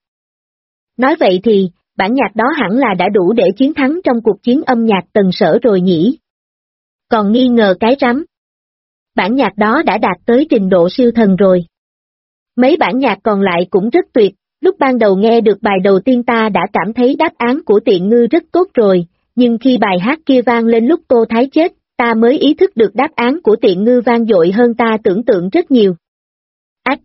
Nói vậy thì, bản nhạc đó hẳn là đã đủ để chiến thắng trong cuộc chiến âm nhạc Tần Sở rồi nhỉ? Còn nghi ngờ cái rắm. Bản nhạc đó đã đạt tới trình độ siêu thần rồi. Mấy bản nhạc còn lại cũng rất tuyệt, lúc ban đầu nghe được bài đầu tiên ta đã cảm thấy đáp án của Tiện Ngư rất tốt rồi, nhưng khi bài hát kia vang lên lúc Tô Thái chết, ta mới ý thức được đáp án của Tiện Ngư vang dội hơn ta tưởng tượng rất nhiều. Ách!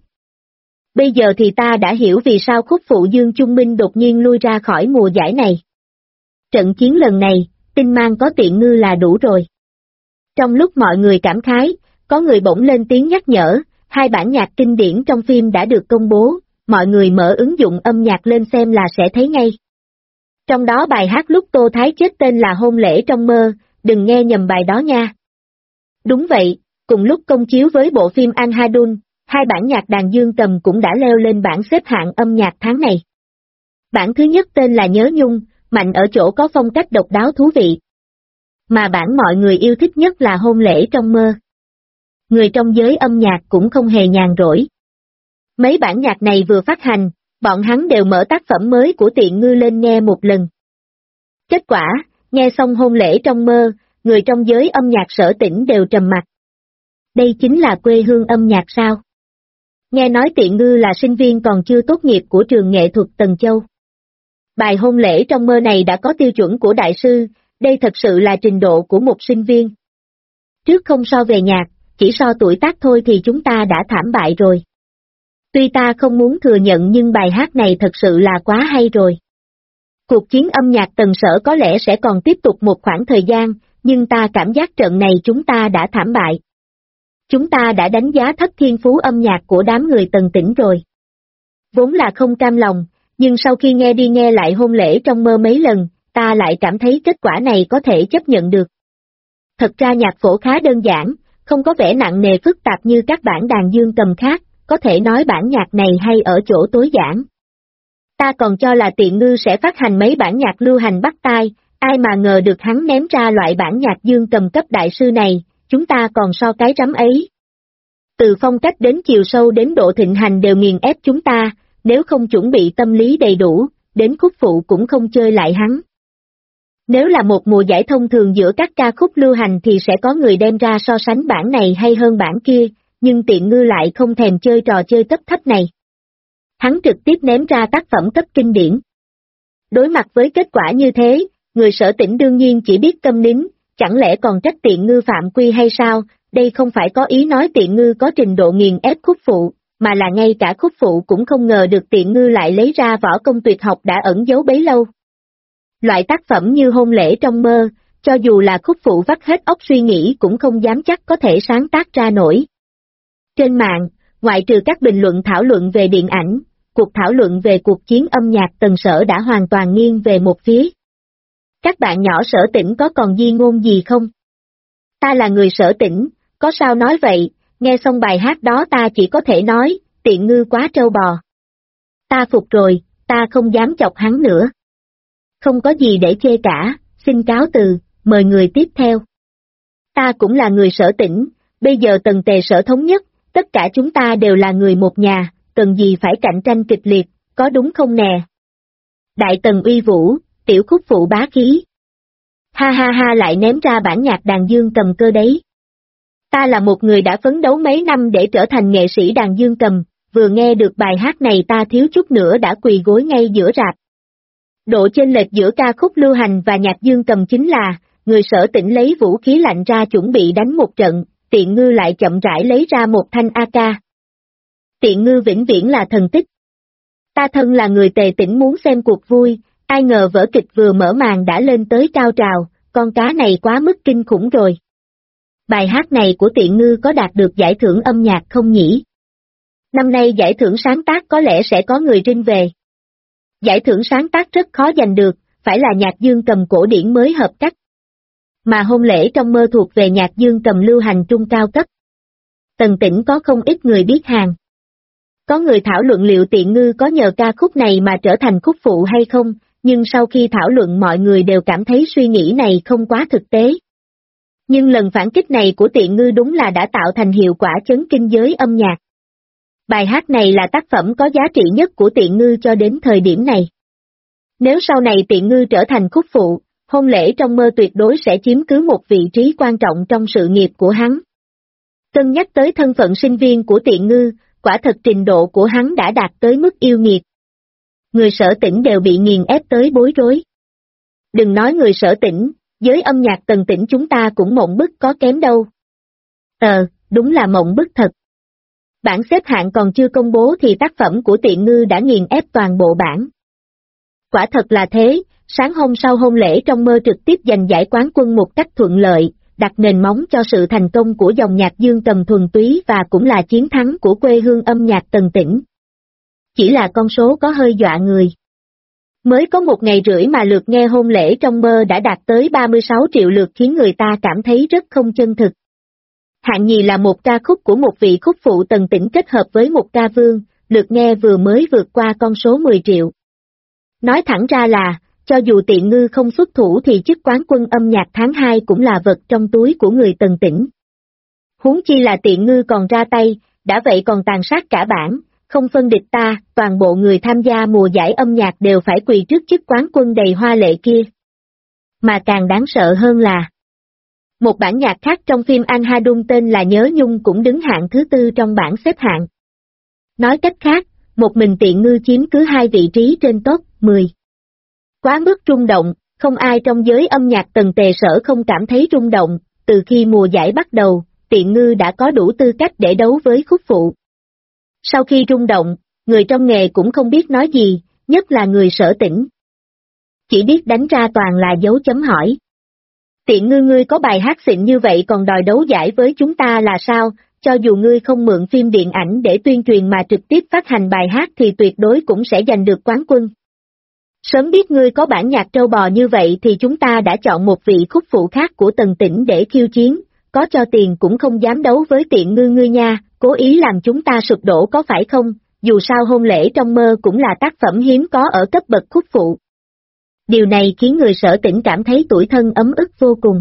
Bây giờ thì ta đã hiểu vì sao khúc phụ Dương Trung Minh đột nhiên lui ra khỏi mùa giải này. Trận chiến lần này, Tinh Mang có Tiện Ngư là đủ rồi. Trong lúc mọi người cảm khái, có người bỗng lên tiếng nhắc nhở, hai bản nhạc kinh điển trong phim đã được công bố, mọi người mở ứng dụng âm nhạc lên xem là sẽ thấy ngay. Trong đó bài hát lúc Tô Thái chết tên là Hôn lễ trong mơ, đừng nghe nhầm bài đó nha. Đúng vậy, cùng lúc công chiếu với bộ phim Anhadun, hai bản nhạc đàn dương cầm cũng đã leo lên bảng xếp hạng âm nhạc tháng này. Bản thứ nhất tên là Nhớ Nhung, mạnh ở chỗ có phong cách độc đáo thú vị. Mà bản mọi người yêu thích nhất là Hôn lễ trong mơ. Người trong giới âm nhạc cũng không hề nhàn rỗi. Mấy bản nhạc này vừa phát hành, bọn hắn đều mở tác phẩm mới của Tiện Ngư lên nghe một lần. Kết quả, nghe xong Hôn lễ trong mơ, người trong giới âm nhạc Sở Tĩnh đều trầm mặc. Đây chính là quê hương âm nhạc sao? Nghe nói Tiện Ngư là sinh viên còn chưa tốt nghiệp của trường nghệ thuật Tần Châu. Bài Hôn lễ trong mơ này đã có tiêu chuẩn của đại sư, đây thật sự là trình độ của một sinh viên. Trước không so về nhạc, chỉ so tuổi tác thôi thì chúng ta đã thảm bại rồi. Tuy ta không muốn thừa nhận nhưng bài hát này thật sự là quá hay rồi. Cuộc chiến âm nhạc Tần Sở có lẽ sẽ còn tiếp tục một khoảng thời gian, nhưng ta cảm giác trận này chúng ta đã thảm bại. Chúng ta đã đánh giá thấp thiên phú âm nhạc của đám người Tần Tĩnh rồi. Vốn là không cam lòng, nhưng sau khi nghe đi nghe lại Hôn lễ trong mơ mấy lần, ta lại cảm thấy kết quả này có thể chấp nhận được. Thật ra nhạc phổ khá đơn giản, không có vẻ nặng nề phức tạp như các bản đàn dương cầm khác, có thể nói bản nhạc này hay ở chỗ tối giản. Ta còn cho là Tiện Ngư sẽ phát hành mấy bản nhạc lưu hành bắt tai, ai mà ngờ được hắn ném ra loại bản nhạc dương cầm cấp đại sư này, chúng ta còn so cái rắm ấy. Từ phong cách đến chiều sâu đến độ thịnh hành đều nghiền ép chúng ta, nếu không chuẩn bị tâm lý đầy đủ, đến khúc phụ cũng không chơi lại hắn. Nếu là một mùa giải thông thường giữa các ca khúc lưu hành thì sẽ có người đem ra so sánh bản này hay hơn bản kia, nhưng Tiện Ngư lại không thèm chơi trò chơi cấp thấp này. Hắn trực tiếp ném ra tác phẩm cấp kinh điển. Đối mặt với kết quả như thế, người Sở Tĩnh đương nhiên chỉ biết câm nín, chẳng lẽ còn trách Tiện Ngư phạm quy hay sao, đây không phải có ý nói Tiện Ngư có trình độ nghiền ép khúc phụ, mà là ngay cả khúc phụ cũng không ngờ được Tiện Ngư lại lấy ra võ công tuyệt học đã ẩn giấu bấy lâu. Loại tác phẩm như Hôn lễ trong mơ, cho dù là khúc phụ vắt hết óc suy nghĩ cũng không dám chắc có thể sáng tác ra nổi. Trên mạng, ngoại trừ các bình luận thảo luận về điện ảnh, cuộc thảo luận về cuộc chiến âm nhạc Tần Sở đã hoàn toàn nghiêng về một phía. Các bạn nhỏ Sở Tĩnh có còn di ngôn gì không? Ta là người Sở Tĩnh, có sao nói vậy, nghe xong bài hát đó ta chỉ có thể nói, Tiện Ngư quá trâu bò. Ta phục rồi, ta không dám chọc hắn nữa. Không có gì để chê cả, xin cáo từ, mời người tiếp theo. Ta cũng là người Sở Tĩnh, bây giờ Tần Tề Sở thống nhất, tất cả chúng ta đều là người một nhà, cần gì phải cạnh tranh kịch liệt, có đúng không nè? Đại Tần uy vũ, tiểu khúc phụ bá khí. Ha ha ha lại ném ra bản nhạc đàn dương cầm cơ đấy. Ta là một người đã phấn đấu mấy năm để trở thành nghệ sĩ đàn dương cầm, vừa nghe được bài hát này ta thiếu chút nữa đã quỳ gối ngay giữa rạp. Độ chênh lệch giữa ca khúc lưu hành và nhạc dương cầm chính là, người Sở Tĩnh lấy vũ khí lạnh ra chuẩn bị đánh một trận, Tiện Ngư lại chậm rãi lấy ra một thanh AK. Tiện Ngư vĩnh viễn là thần tích. Ta thân là người Tề Tĩnh muốn xem cuộc vui, ai ngờ vở kịch vừa mở màn đã lên tới cao trào, con cá này quá mức kinh khủng rồi. Bài hát này của Tiện Ngư có đạt được giải thưởng âm nhạc không nhỉ? Năm nay giải thưởng sáng tác có lẽ sẽ có người rinh về. Giải thưởng sáng tác rất khó giành được, phải là nhạc dương cầm cổ điển mới hợp cách. Mà Hôn lễ trong mơ thuộc về nhạc dương cầm lưu hành trung cao cấp. Tần Tĩnh có không ít người biết hàng. Có người thảo luận liệu Tiện Ngư có nhờ ca khúc này mà trở thành khúc phụ hay không, nhưng sau khi thảo luận mọi người đều cảm thấy suy nghĩ này không quá thực tế. Nhưng lần phản kích này của Tiện Ngư đúng là đã tạo thành hiệu quả chấn kinh giới âm nhạc. Bài hát này là tác phẩm có giá trị nhất của Tiện Ngư cho đến thời điểm này. Nếu sau này Tiện Ngư trở thành khúc phụ, hôn lễ trong mơ tuyệt đối sẽ chiếm cứ một vị trí quan trọng trong sự nghiệp của hắn. Cân nhắc tới thân phận sinh viên của Tiện Ngư, quả thật trình độ của hắn đã đạt tới mức yêu nghiệt. Người Sở Tỉnh đều bị nghiền ép tới bối rối. Đừng nói người Sở Tỉnh, giới âm nhạc Tần Tỉnh chúng ta cũng mộng bức có kém đâu. Đúng là mộng bức thật. Bảng xếp hạng còn chưa công bố thì tác phẩm của Tiện Ngư đã nghiền ép toàn bộ bảng. Quả thật là thế, sáng hôm sau hôn lễ trong mơ trực tiếp giành giải quán quân một cách thuận lợi, đặt nền móng cho sự thành công của dòng nhạc dương cầm thuần túy và cũng là chiến thắng của quê hương âm nhạc Tần Tỉnh. Chỉ là con số có hơi dọa người. Mới có 1 ngày rưỡi mà lượt nghe hôn lễ trong mơ đã đạt tới 36 triệu lượt khiến người ta cảm thấy rất không chân thực. Hạng nhì là một ca khúc của một vị khúc phụ Tần Tỉnh kết hợp với một ca vương, lượt nghe vừa mới vượt qua con số 10 triệu. Nói thẳng ra là, cho dù Tiện Ngư không xuất thủ thì chức quán quân âm nhạc tháng 2 cũng là vật trong túi của người Tần Tỉnh. Huống chi là Tiện Ngư còn ra tay, đã vậy còn tàn sát cả bảng, không phân địch ta, toàn bộ người tham gia mùa giải âm nhạc đều phải quỳ trước chức quán quân đầy hoa lệ kia. Mà càng đáng sợ hơn là, một bản nhạc khác trong phim Anh Hadung tên là Nhớ Nhung cũng đứng hạng thứ 4 trong bảng xếp hạng. Nói cách khác, một mình Tiện Ngư chiếm cứ 2 vị trí trên top 10. Quá mức rung động, không ai trong giới âm nhạc Tần Tề Sở không cảm thấy rung động, từ khi mùa giải bắt đầu, Tiện Ngư đã có đủ tư cách để đấu với khúc phụ. Sau khi rung động, người trong nghề cũng không biết nói gì, nhất là người Sở Tỉnh. Chỉ biết đánh ra toàn là dấu chấm hỏi. Tiện Ngư ngươi có bài hát xịn như vậy còn đòi đấu giải với chúng ta là sao, cho dù ngươi không mượn phim điện ảnh để tuyên truyền mà trực tiếp phát hành bài hát thì tuyệt đối cũng sẽ giành được quán quân. Sớm biết ngươi có bản nhạc trâu bò như vậy thì chúng ta đã chọn một vị khúc phụ khác của Tần Tỉnh để khiêu chiến, có cho tiền cũng không dám đấu với Tiện Ngư ngươi nha, cố ý làm chúng ta sụp đổ có phải không, dù sao hôn lễ trong mơ cũng là tác phẩm hiếm có ở cấp bậc khúc phụ. Điều này khiến người Sở Tỉnh cảm thấy tủi thân ấm ức vô cùng.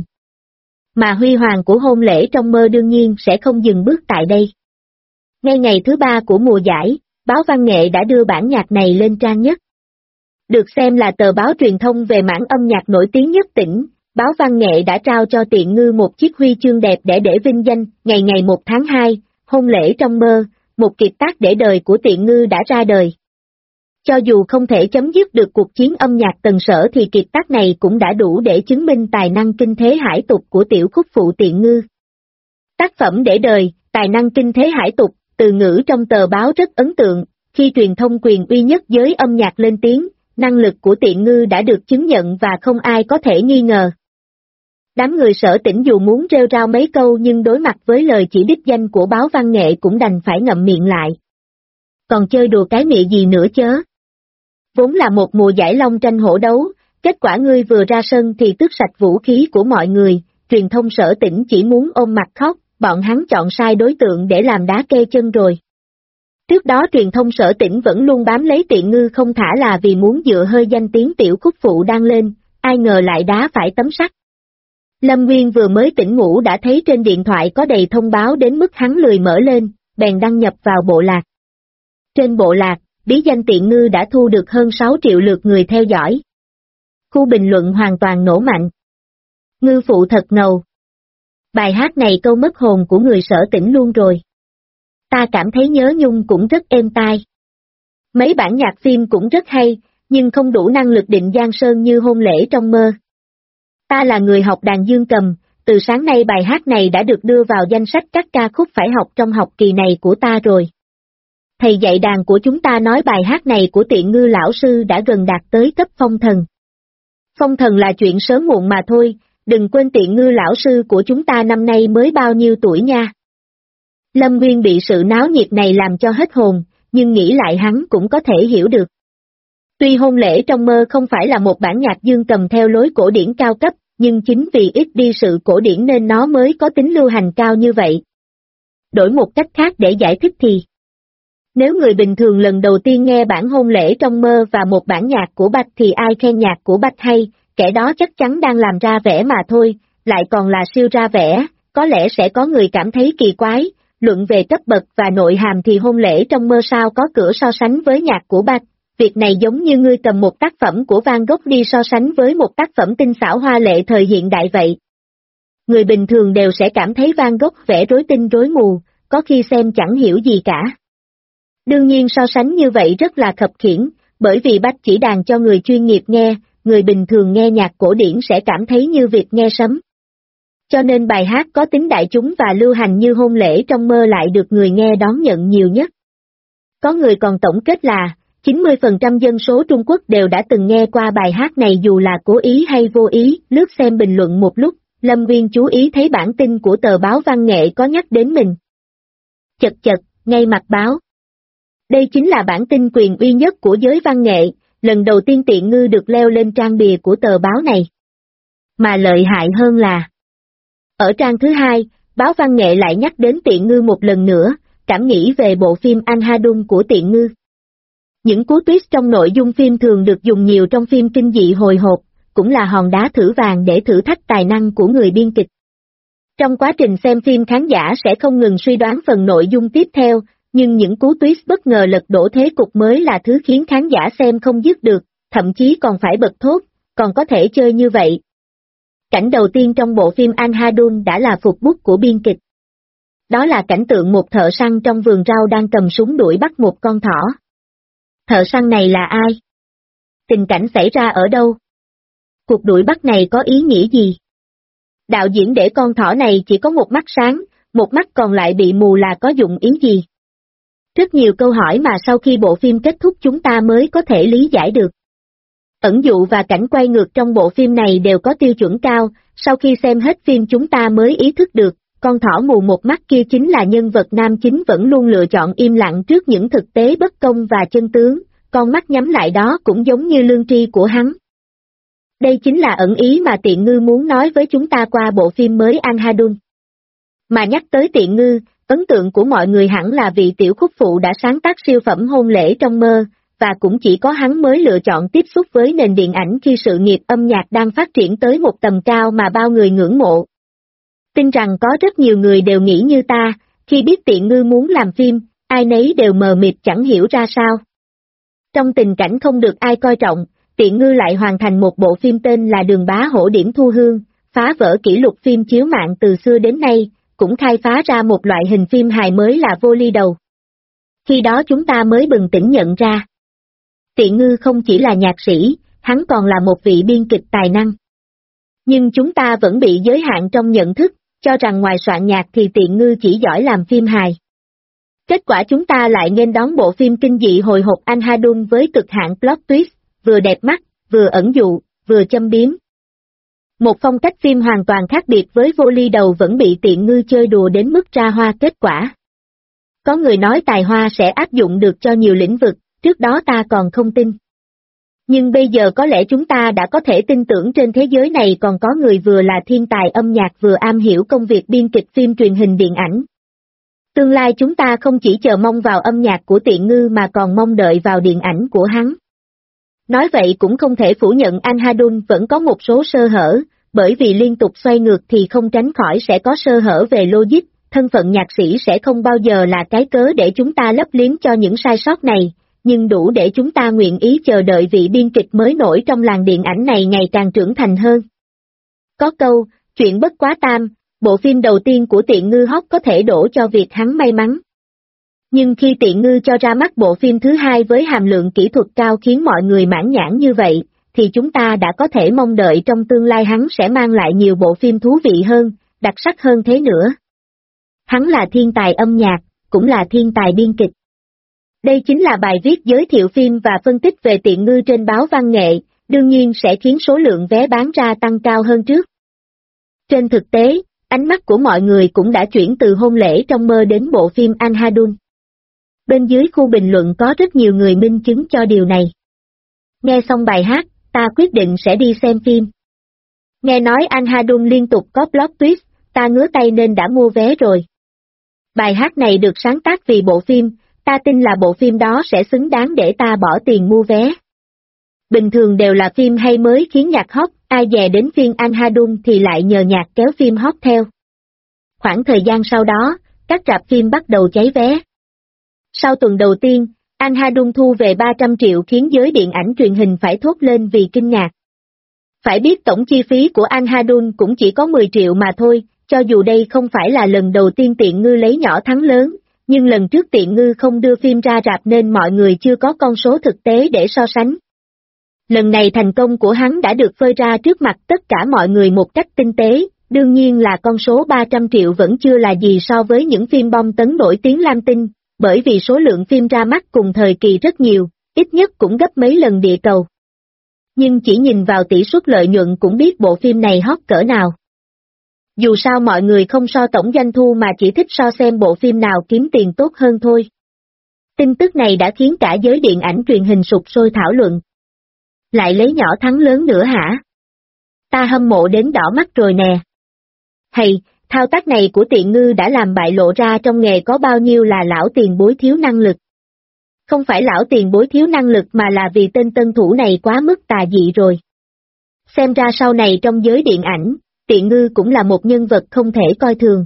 Mà huy hoàng của hôn lễ trong mơ đương nhiên sẽ không dừng bước tại đây. Ngay ngày thứ 3 của mùa giải, báo Văn Nghệ đã đưa bản nhạc này lên trang nhất. Được xem là tờ báo truyền thông về mảng âm nhạc nổi tiếng nhất tỉnh, báo Văn Nghệ đã trao cho Tiện Ngư một chiếc huy chương đẹp để vinh danh. Ngày 1 tháng 2, hôn lễ trong mơ, một kiệt tác để đời của Tiện Ngư đã ra đời. Cho dù không thể chấm dứt được cuộc chiến âm nhạc Tần Sở thì kiệt tác này cũng đã đủ để chứng minh tài năng kinh thế hải tục của tiểu khúc phụ Tiện Ngư. Tác phẩm để đời, tài năng kinh thế hải tục, từ ngữ trong tờ báo rất ấn tượng, khi truyền thông quyền uy nhất giới âm nhạc lên tiếng, năng lực của Tiện Ngư đã được chứng nhận và không ai có thể nghi ngờ. Đám người Sở Tỉnh dù muốn rêu rao mấy câu nhưng đối mặt với lời chỉ đích danh của báo Văn Nghệ cũng đành phải ngậm miệng lại. Còn chơi đùa cái mẹ gì nữa chớ? Vốn là một mùa giải long tranh hổ đấu, kết quả ngươi vừa ra sân thì tước sạch vũ khí của mọi người, truyền thông Sở Tỉnh chỉ muốn ôm mặt khóc, bọn hắn chọn sai đối tượng để làm đá kê chân rồi. Trước đó truyền thông Sở Tỉnh vẫn luôn bám lấy Tiện Ngư không thả là vì muốn dựa hơi danh tiếng tiểu khúc phụ đang lên, ai ngờ lại đá phải tấm sắt. Lâm Nguyên vừa mới tỉnh ngủ đã thấy trên điện thoại có đầy thông báo đến mức hắn lười mở lên, bèn đăng nhập vào bộ lạc. Trên bộ lạc, bí danh Tiện Ngư đã thu được hơn 6 triệu lượt người theo dõi. Khu bình luận hoàn toàn nổ mạnh. Ngư phụ thật ngầu. Bài hát này câu mất hồn của người Sở Tỉnh luôn rồi. Ta cảm thấy Nhớ Nhung cũng rất êm tai. Mấy bản nhạc phim cũng rất hay, nhưng không đủ năng lực định giang sơn như hôn lễ trong mơ. Ta là người học đàn dương cầm, từ sáng nay bài hát này đã được đưa vào danh sách các ca khúc phải học trong học kỳ này của ta rồi. Thầy dạy đàn của chúng ta nói bài hát này của Tiện Ngư lão sư đã gần đạt tới cấp phong thần. Phong thần là chuyện sớm muộn mà thôi, đừng quên Tiện Ngư lão sư của chúng ta năm nay mới bao nhiêu tuổi nha. Lâm Nguyên bị sự náo nhiệt này làm cho hết hồn, nhưng nghĩ lại hắn cũng có thể hiểu được. Tuy hôn lễ trong mơ không phải là một bản nhạc dương cầm theo lối cổ điển cao cấp, nhưng chính vì ít đi sự cổ điển nên nó mới có tính lưu hành cao như vậy. Đổi một cách khác để giải thích thì, nếu người bình thường lần đầu tiên nghe bản hôn lễ trong mơ và một bản nhạc của Bạch thì ai khen nhạc của Bạch hay, kẻ đó chắc chắn đang làm ra vẻ mà thôi, lại còn là siêu ra vẻ, có lẽ sẽ có người cảm thấy kỳ quái, luận về cấp bậc và nội hàm thì hôn lễ trong mơ sao có cửa so sánh với nhạc của Bach, việc này giống như ngươi cầm một tác phẩm của Van Gogh đi so sánh với một tác phẩm tinh xảo hoa lệ thời hiện đại vậy. Người bình thường đều sẽ cảm thấy Van Gogh vẽ rối tinh rối mù, có khi xem chẳng hiểu gì cả. Đương nhiên so sánh như vậy rất là khập khiễng, bởi vì Bach chỉ đàn cho người chuyên nghiệp nghe, người bình thường nghe nhạc cổ điển sẽ cảm thấy như việc nghe sấm. Cho nên bài hát có tính đại chúng và lưu hành như hôn lễ trong mơ lại được người nghe đón nhận nhiều nhất. Có người còn tổng kết là, 90% dân số Trung Quốc đều đã từng nghe qua bài hát này dù là cố ý hay vô ý. Lướt xem bình luận một lúc, Lâm Nguyên chú ý thấy bản tin của tờ báo Văn nghệ có nhắc đến mình. Chật chật, ngay mặt báo. Đây chính là bản tin quyền uy nhất của giới văn nghệ, lần đầu tiên Tiện Ngư được leo lên trang bìa của tờ báo này. Mà lợi hại hơn là, ở trang thứ hai, báo Văn nghệ lại nhắc đến Tiện Ngư một lần nữa, cảm nghĩ về bộ phim Anh-ha-đun của Tiện Ngư. Những cú twist trong nội dung phim thường được dùng nhiều trong phim kinh dị hồi hộp, cũng là hòn đá thử vàng để thử thách tài năng của người biên kịch. Trong quá trình xem phim khán giả sẽ không ngừng suy đoán phần nội dung tiếp theo, nhưng những cú twist bất ngờ lật đổ thế cục mới là thứ khiến khán giả xem không dứt được, thậm chí còn phải bật thốt, còn có thể chơi như vậy. Cảnh đầu tiên trong bộ phim Anh-ha-đun đã là phục bút của biên kịch. Đó là cảnh tượng một thợ săn trong vườn rau đang cầm súng đuổi bắt một con thỏ. Thợ săn này là ai? Tình cảnh xảy ra ở đâu? Cuộc đuổi bắt này có ý nghĩa gì? Đạo diễn để con thỏ này chỉ có một mắt sáng, một mắt còn lại bị mù là có dụng ý gì? Rất nhiều câu hỏi mà sau khi bộ phim kết thúc chúng ta mới có thể lý giải được. Ẩn dụ và cảnh quay ngược trong bộ phim này đều có tiêu chuẩn cao, sau khi xem hết phim chúng ta mới ý thức được, con thỏ mù một mắt kia chính là nhân vật nam chính vẫn luôn lựa chọn im lặng trước những thực tế bất công và chân tướng, con mắt nhắm lại đó cũng giống như lương tri của hắn. Đây chính là ẩn ý mà Tiện Ngư muốn nói với chúng ta qua bộ phim mới Anh-ha-đun. Mà nhắc tới Tiện Ngư, ấn tượng của mọi người hẳn là vị tiểu khúc phụ đã sáng tác siêu phẩm Hôn lễ trong mơ, và cũng chỉ có hắn mới lựa chọn tiếp xúc với nền điện ảnh khi sự nghiệp âm nhạc đang phát triển tới một tầm cao mà bao người ngưỡng mộ. Tin rằng có rất nhiều người đều nghĩ như ta, khi biết Tiện Ngư muốn làm phim, ai nấy đều mờ mịt chẳng hiểu ra sao. Trong tình cảnh không được ai coi trọng, Tiện Ngư lại hoàn thành một bộ phim tên là Đường Bá Hổ Điểm Thu Hương, phá vỡ kỷ lục phim chiếu mạng từ xưa đến nay, cũng khai phá ra một loại hình phim hài mới là vô ly đầu. Khi đó chúng ta mới bừng tỉnh nhận ra. Tiện Ngư không chỉ là nhạc sĩ, hắn còn là một vị biên kịch tài năng. Nhưng chúng ta vẫn bị giới hạn trong nhận thức, cho rằng ngoài soạn nhạc thì Tiện Ngư chỉ giỏi làm phim hài. Kết quả chúng ta lại nghênh đón bộ phim kinh dị hồi hộp Anh-ha-đun với cực hạn plot twist, vừa đẹp mắt, vừa ẩn dụ, vừa châm biếm. Một phong cách phim hoàn toàn khác biệt với vô ly đầu vẫn bị Tiện Ngư chơi đùa đến mức ra hoa kết quả. Có người nói tài hoa sẽ áp dụng được cho nhiều lĩnh vực, trước đó ta còn không tin. Nhưng bây giờ có lẽ chúng ta đã có thể tin tưởng trên thế giới này còn có người vừa là thiên tài âm nhạc vừa am hiểu công việc biên kịch phim truyền hình điện ảnh. Tương lai chúng ta không chỉ chờ mong vào âm nhạc của Tiện Ngư mà còn mong đợi vào điện ảnh của hắn. Nói vậy cũng không thể phủ nhận Anh-ha-đun vẫn có một số sơ hở, bởi vì liên tục xoay ngược thì không tránh khỏi sẽ có sơ hở về logic, thân phận nhạc sĩ sẽ không bao giờ là cái cớ để chúng ta lấp liếm cho những sai sót này, nhưng đủ để chúng ta nguyện ý chờ đợi vị biên kịch mới nổi trong làng điện ảnh này ngày càng trưởng thành hơn. Có câu, chuyện bất quá tam, bộ phim đầu tiên của Tiện Ngư hot có thể đổ cho việc hắn may mắn. Nhưng khi Tiện Ngư cho ra mắt bộ phim thứ hai với hàm lượng kỹ thuật cao khiến mọi người mãn nhãn như vậy, thì chúng ta đã có thể mong đợi trong tương lai hắn sẽ mang lại nhiều bộ phim thú vị hơn, đặc sắc hơn thế nữa. Hắn là thiên tài âm nhạc, cũng là thiên tài biên kịch. Đây chính là bài viết giới thiệu phim và phân tích về Tiện Ngư trên báo Văn nghệ, đương nhiên sẽ khiến số lượng vé bán ra tăng cao hơn trước. Trên thực tế, ánh mắt của mọi người cũng đã chuyển từ hôn lễ trong mơ đến bộ phim Anh-ha-đun. Bên dưới khu bình luận có rất nhiều người minh chứng cho điều này. Nghe xong bài hát, ta quyết định sẽ đi xem phim. Nghe nói Anh-ha-đun liên tục có plot twist, ta ngứa tay nên đã mua vé rồi. Bài hát này được sáng tác vì bộ phim, ta tin là bộ phim đó sẽ xứng đáng để ta bỏ tiền mua vé. Bình thường đều là phim hay mới khiến nhạc hot, ai dè đến phiên Anh-ha-đun thì lại nhờ nhạc kéo phim hot theo. Khoảng thời gian sau đó, các rạp phim bắt đầu cháy vé. Sau tuần đầu tiên, Anhadun thu về 300 triệu khiến giới điện ảnh truyền hình phải thốt lên vì kinh ngạc. Phải biết tổng chi phí của Anhadun cũng chỉ có 10 triệu mà thôi, cho dù đây không phải là lần đầu tiên Tiện Ngư lấy nhỏ thắng lớn, nhưng lần trước Tiện Ngư không đưa phim ra rạp nên mọi người chưa có con số thực tế để so sánh. Lần này thành công của hắn đã được phơi ra trước mặt tất cả mọi người một cách tinh tế, đương nhiên là con số 300 triệu vẫn chưa là gì so với những phim bom tấn nổi tiếng lam tinh, bởi vì số lượng phim ra mắt cùng thời kỳ rất nhiều, ít nhất cũng gấp mấy lần Địa Cầu. Nhưng chỉ nhìn vào tỷ suất lợi nhuận cũng biết bộ phim này hot cỡ nào. Dù sao mọi người không so tổng doanh thu mà chỉ thích so xem bộ phim nào kiếm tiền tốt hơn thôi. Tin tức này đã khiến cả giới điện ảnh truyền hình sục sôi thảo luận. Lại lấy nhỏ thắng lớn nữa hả? Ta hâm mộ đến đỏ mắt rồi nè. Hay, thao tác này của Tiện Ngư đã làm bại lộ ra trong nghề có bao nhiêu là lão tiền bối thiếu năng lực. Không phải lão tiền bối thiếu năng lực mà là vì tên tân thủ này quá mức tà dị rồi. Xem ra sau này trong giới điện ảnh, Tiện Ngư cũng là một nhân vật không thể coi thường.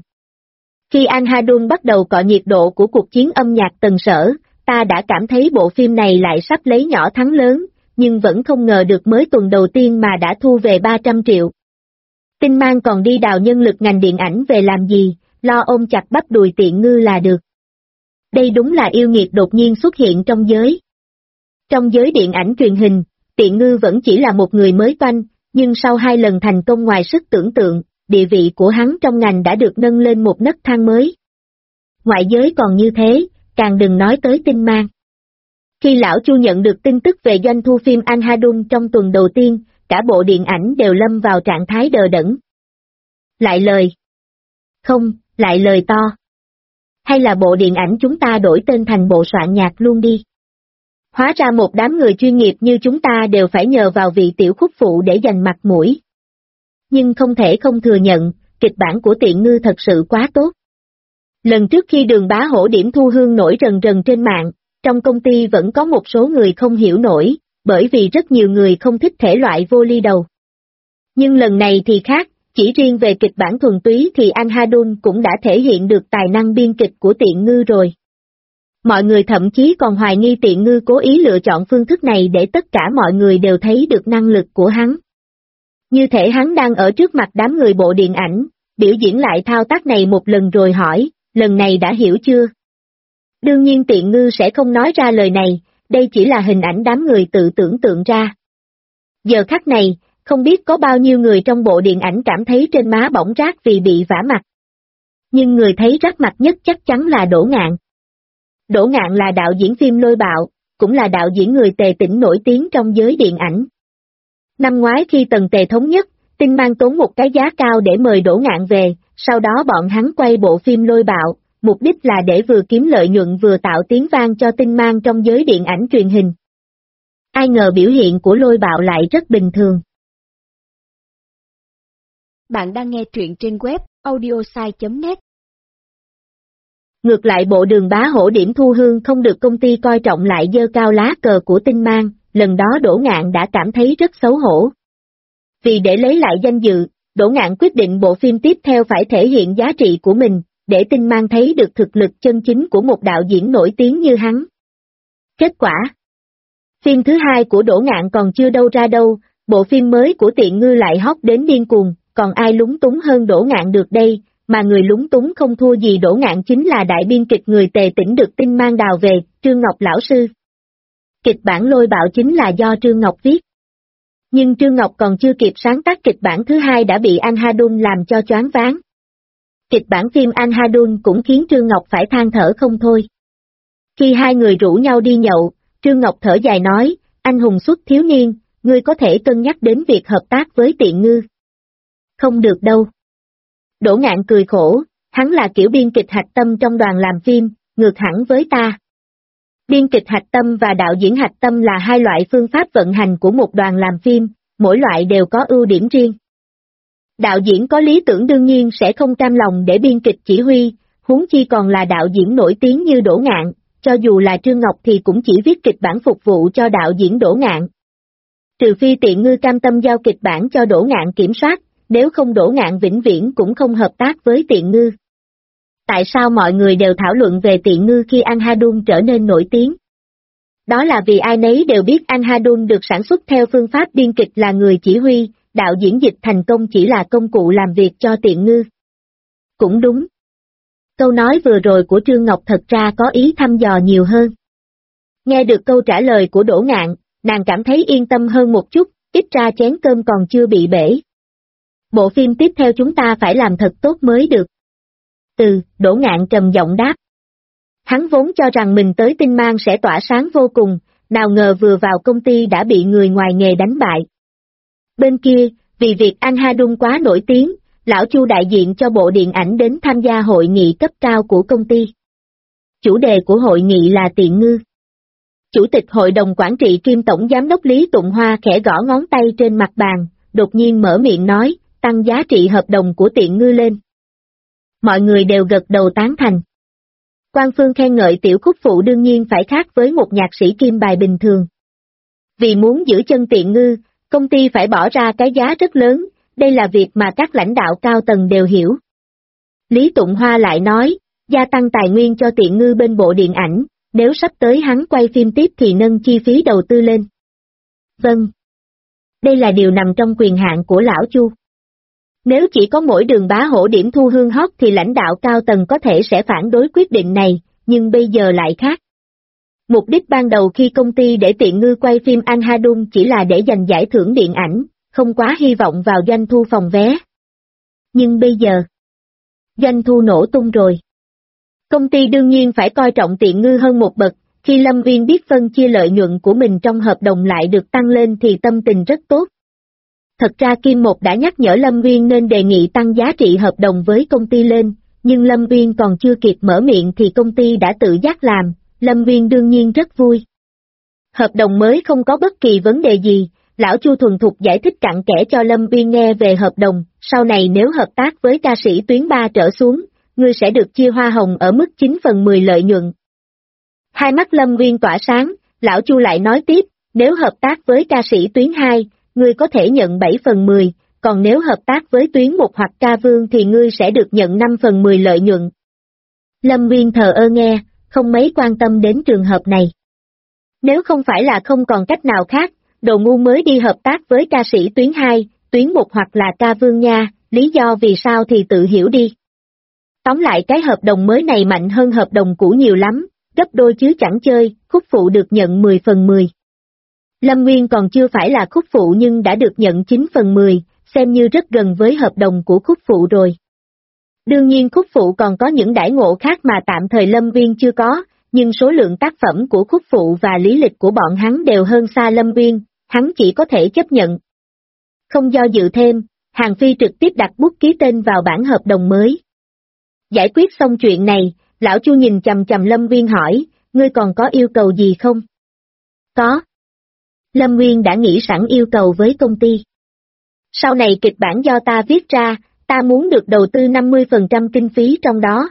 Khi Anhadun bắt đầu cọ nhiệt độ của cuộc chiến âm nhạc tần sở, ta đã cảm thấy bộ phim này lại sắp lấy nhỏ thắng lớn, nhưng vẫn không ngờ được mới tuần đầu tiên mà đã thu về 300 triệu. Tinh Mang còn đi đào nhân lực ngành điện ảnh về làm gì, lo ôm chặt bắp đùi Tiện Ngư là được. Đây đúng là yêu nghiệt đột nhiên xuất hiện trong giới. Trong giới điện ảnh truyền hình, Tiện Ngư vẫn chỉ là một người mới toanh, nhưng sau 2 lần thành công ngoài sức tưởng tượng, địa vị của hắn trong ngành đã được nâng lên một nấc thang mới. Ngoại giới còn như thế, càng đừng nói tới Tinh Mang. Khi lão Chu nhận được tin tức về doanh thu phim Anhadun trong tuần đầu tiên, cả bộ điện ảnh đều lâm vào trạng thái đờ đẫn. Lại lời. Không, lại lời to. Hay là bộ điện ảnh chúng ta đổi tên thành bộ soạn nhạc luôn đi. Hóa ra một đám người chuyên nghiệp như chúng ta đều phải nhờ vào vị tiểu khúc phụ để giành mặt mũi. Nhưng không thể không thừa nhận, kịch bản của Tiện Ngư thật sự quá tốt. Lần trước khi Đường Bá Hổ điểm thu hương nổi rần rần trên mạng, trong công ty vẫn có một số người không hiểu nổi, bởi vì rất nhiều người không thích thể loại vô ly đầu. Nhưng lần này thì khác, chỉ riêng về kịch bản thuần túy thì Anhadun cũng đã thể hiện được tài năng biên kịch của Tiện Ngư rồi. Mọi người thậm chí còn hoài nghi Tiện Ngư cố ý lựa chọn phương thức này để tất cả mọi người đều thấy được năng lực của hắn. Như thể hắn đang ở trước mặt đám người bộ điện ảnh, biểu diễn lại thao tác này một lần rồi hỏi, lần này đã hiểu chưa? Đương nhiên Tiện Ngư sẽ không nói ra lời này, đây chỉ là hình ảnh đám người tự tưởng tượng ra. Giờ khắc này, không biết có bao nhiêu người trong bộ điện ảnh cảm thấy trên má bỏng rát vì bị vả mặt. Nhưng người thấy rát mặt nhất chắc chắn là Đỗ Ngạn. Đỗ Ngạn là đạo diễn phim Lôi Bạo, cũng là đạo diễn người Tề tỉnh nổi tiếng trong giới điện ảnh. Năm ngoái khi Tần Tề thống nhất, Tinh Mang tốn một cái giá cao để mời Đỗ Ngạn về, sau đó bọn hắn quay bộ phim Lôi Bạo, mục đích là để vừa kiếm lợi nhuận vừa tạo tiếng vang cho Tinh Mang trong giới điện ảnh truyền hình. Ai ngờ biểu hiện của Lôi Bạo lại rất bình thường. Bạn đang nghe truyện trên web audiosai.net. Ngược lại bộ Đường Bá Hổ điểm thu hương không được công ty coi trọng lại giơ cao lá cờ của Tinh Mang, lần đó Đỗ Ngạn đã cảm thấy rất xấu hổ. Vì để lấy lại danh dự, Đỗ Ngạn quyết định bộ phim tiếp theo phải thể hiện giá trị của mình, để Tinh Mang thấy được thực lực chân chính của một đạo diễn nổi tiếng như hắn. Kết quả, phim thứ 2 của Đỗ Ngạn còn chưa đâu ra đâu, bộ phim mới của Tiện Ngư lại hot đến điên cuồng, còn ai lúng túng hơn Đỗ Ngạn được đây, mà người lúng túng không thua gì Đỗ Ngạn chính là đại biên kịch người Tề tỉnh được Tinh Mang đào về, Trương Ngọc lão sư. Kịch bản Lôi Bạo chính là do Trương Ngọc viết. Nhưng Trương Ngọc còn chưa kịp sáng tác kịch bản thứ 2 đã bị Anhadun làm cho choáng váng. Kịch bản phim Anhadun cũng khiến Trương Ngọc phải than thở không thôi. Khi hai người rủ nhau đi nhậu, Trương Ngọc thở dài nói, anh hùng xuất thiếu niên, ngươi có thể cân nhắc đến việc hợp tác với Tiện Ngư. Không được đâu. Đỗ Ngạn cười khổ, hắn là kiểu biên kịch hạch tâm trong đoàn làm phim, ngược hẳn với ta. Biên kịch hạch tâm và đạo diễn hạch tâm là hai loại phương pháp vận hành của một đoàn làm phim, mỗi loại đều có ưu điểm riêng. Đạo diễn có lý tưởng đương nhiên sẽ không cam lòng để biên kịch chỉ huy, huống chi còn là đạo diễn nổi tiếng như Đỗ Ngạn, cho dù là Trương Ngọc thì cũng chỉ viết kịch bản phục vụ cho đạo diễn Đỗ Ngạn. Trừ phi Tiện Ngư cam tâm giao kịch bản cho Đỗ Ngạn kiểm soát, nếu không Đỗ Ngạn vĩnh viễn cũng không hợp tác với Tiện Ngư. Tại sao mọi người đều thảo luận về Tiện Ngư khi Anhadun trở nên nổi tiếng? Đó là vì ai nấy đều biết Anhadun được sản xuất theo phương pháp biên kịch là người chỉ huy, đạo diễn dịch thành công chỉ là công cụ làm việc cho Tiện Ngư. Cũng đúng. Câu nói vừa rồi của Trương Ngọc thật ra có ý thăm dò nhiều hơn. Nghe được câu trả lời của Đỗ Ngạn, nàng cảm thấy yên tâm hơn một chút, ít ra chén cơm còn chưa bị bể. Bộ phim tiếp theo chúng ta phải làm thật tốt mới được. Đỗ Ngạn trầm giọng đáp. Hắn vốn cho rằng mình tới Tinh Mang sẽ tỏa sáng vô cùng, nào ngờ vừa vào công ty đã bị người ngoài nghề đánh bại. Bên kia, vì việc Anhadun quá nổi tiếng, lão Chu đại diện cho bộ điện ảnh đến tham gia hội nghị cấp cao của công ty. Chủ đề của hội nghị là Tiện Ngư. Chủ tịch hội đồng quản trị kiêm tổng giám đốc Lý Tụng Hoa khẽ gõ ngón tay trên mặt bàn, đột nhiên mở miệng nói, tăng giá trị hợp đồng của Tiện Ngư lên. Mọi người đều gật đầu tán thành. Quan Phương khen ngợi tiểu khúc phụ đương nhiên phải khác với một nhạc sĩ kim bài bình thường. Vì muốn giữ chân Tiện Ngư, công ty phải bỏ ra cái giá rất lớn, đây là việc mà các lãnh đạo cao tầng đều hiểu. Lý Tụng Hoa lại nói, gia tăng tài nguyên cho Tiện Ngư bên bộ điện ảnh, nếu sắp tới hắn quay phim tiếp thì nâng chi phí đầu tư lên. Vâng. Đây là điều nằm trong quyền hạn của lão Chu. Nếu chỉ có mỗi Đường Bá Hổ điểm thu hương hót thì lãnh đạo cao tầng có thể sẽ phản đối quyết định này, nhưng bây giờ lại khác. Mục đích ban đầu khi công ty để Tiện Ngư quay phim Anhadun chỉ là để giành giải thưởng điện ảnh, không quá hy vọng vào doanh thu phòng vé. Nhưng bây giờ, doanh thu nổ tung rồi. Công ty đương nhiên phải coi trọng Tiện Ngư hơn một bậc, khi Lâm Viên biết phân chia lợi nhuận của mình trong hợp đồng lại được tăng lên thì tâm tình rất tốt. Thật ra Kim Một đã nhắc nhở Lâm Viên nên đề nghị tăng giá trị hợp đồng với công ty lên, nhưng Lâm Viên còn chưa kịp mở miệng thì công ty đã tự giác làm, Lâm Viên đương nhiên rất vui. Hợp đồng mới không có bất kỳ vấn đề gì, lão Chu thuần thục giải thích cặn kẽ cho Lâm Viên nghe về hợp đồng, sau này nếu hợp tác với ca sĩ tuyến 3 trở xuống, ngươi sẽ được chia hoa hồng ở mức 9/10 lợi nhuận. Hai mắt Lâm Viên tỏa sáng, lão Chu lại nói tiếp, nếu hợp tác với ca sĩ tuyến 2, ngươi có thể nhận 7/10, còn nếu hợp tác với tuyến 1 hoặc ca vương thì ngươi sẽ được nhận 5/10 lợi nhuận. Lâm Viên thờ ơ nghe, không mấy quan tâm đến trường hợp này. Nếu không phải là không còn cách nào khác, đồ ngu mới đi hợp tác với ca sĩ tuyến 2, tuyến 1 hoặc là ca vương nha, lý do vì sao thì tự hiểu đi. Tóm lại cái hợp đồng mới này mạnh hơn hợp đồng cũ nhiều lắm, gấp đôi chứ chẳng chơi, khúc phụ được nhận 10/10. Lâm Nguyên còn chưa phải là khúc phụ nhưng đã được nhận 9/10, xem như rất gần với hợp đồng của khúc phụ rồi. Đương nhiên khúc phụ còn có những đãi ngộ khác mà tạm thời Lâm Viên chưa có, nhưng số lượng tác phẩm của khúc phụ và lý lịch của bọn hắn đều hơn xa Lâm Viên, hắn chỉ có thể chấp nhận. Không do dự thêm, Hàng Phi trực tiếp đặt bút ký tên vào bản hợp đồng mới. Giải quyết xong chuyện này, lão Chu nhìn chằm chằm Lâm Viên hỏi, ngươi còn có yêu cầu gì không? Có. Lâm Viên đã nghĩ sẵn yêu cầu với công ty. Sau này kịch bản do ta viết ra, ta muốn được đầu tư 50% kinh phí trong đó.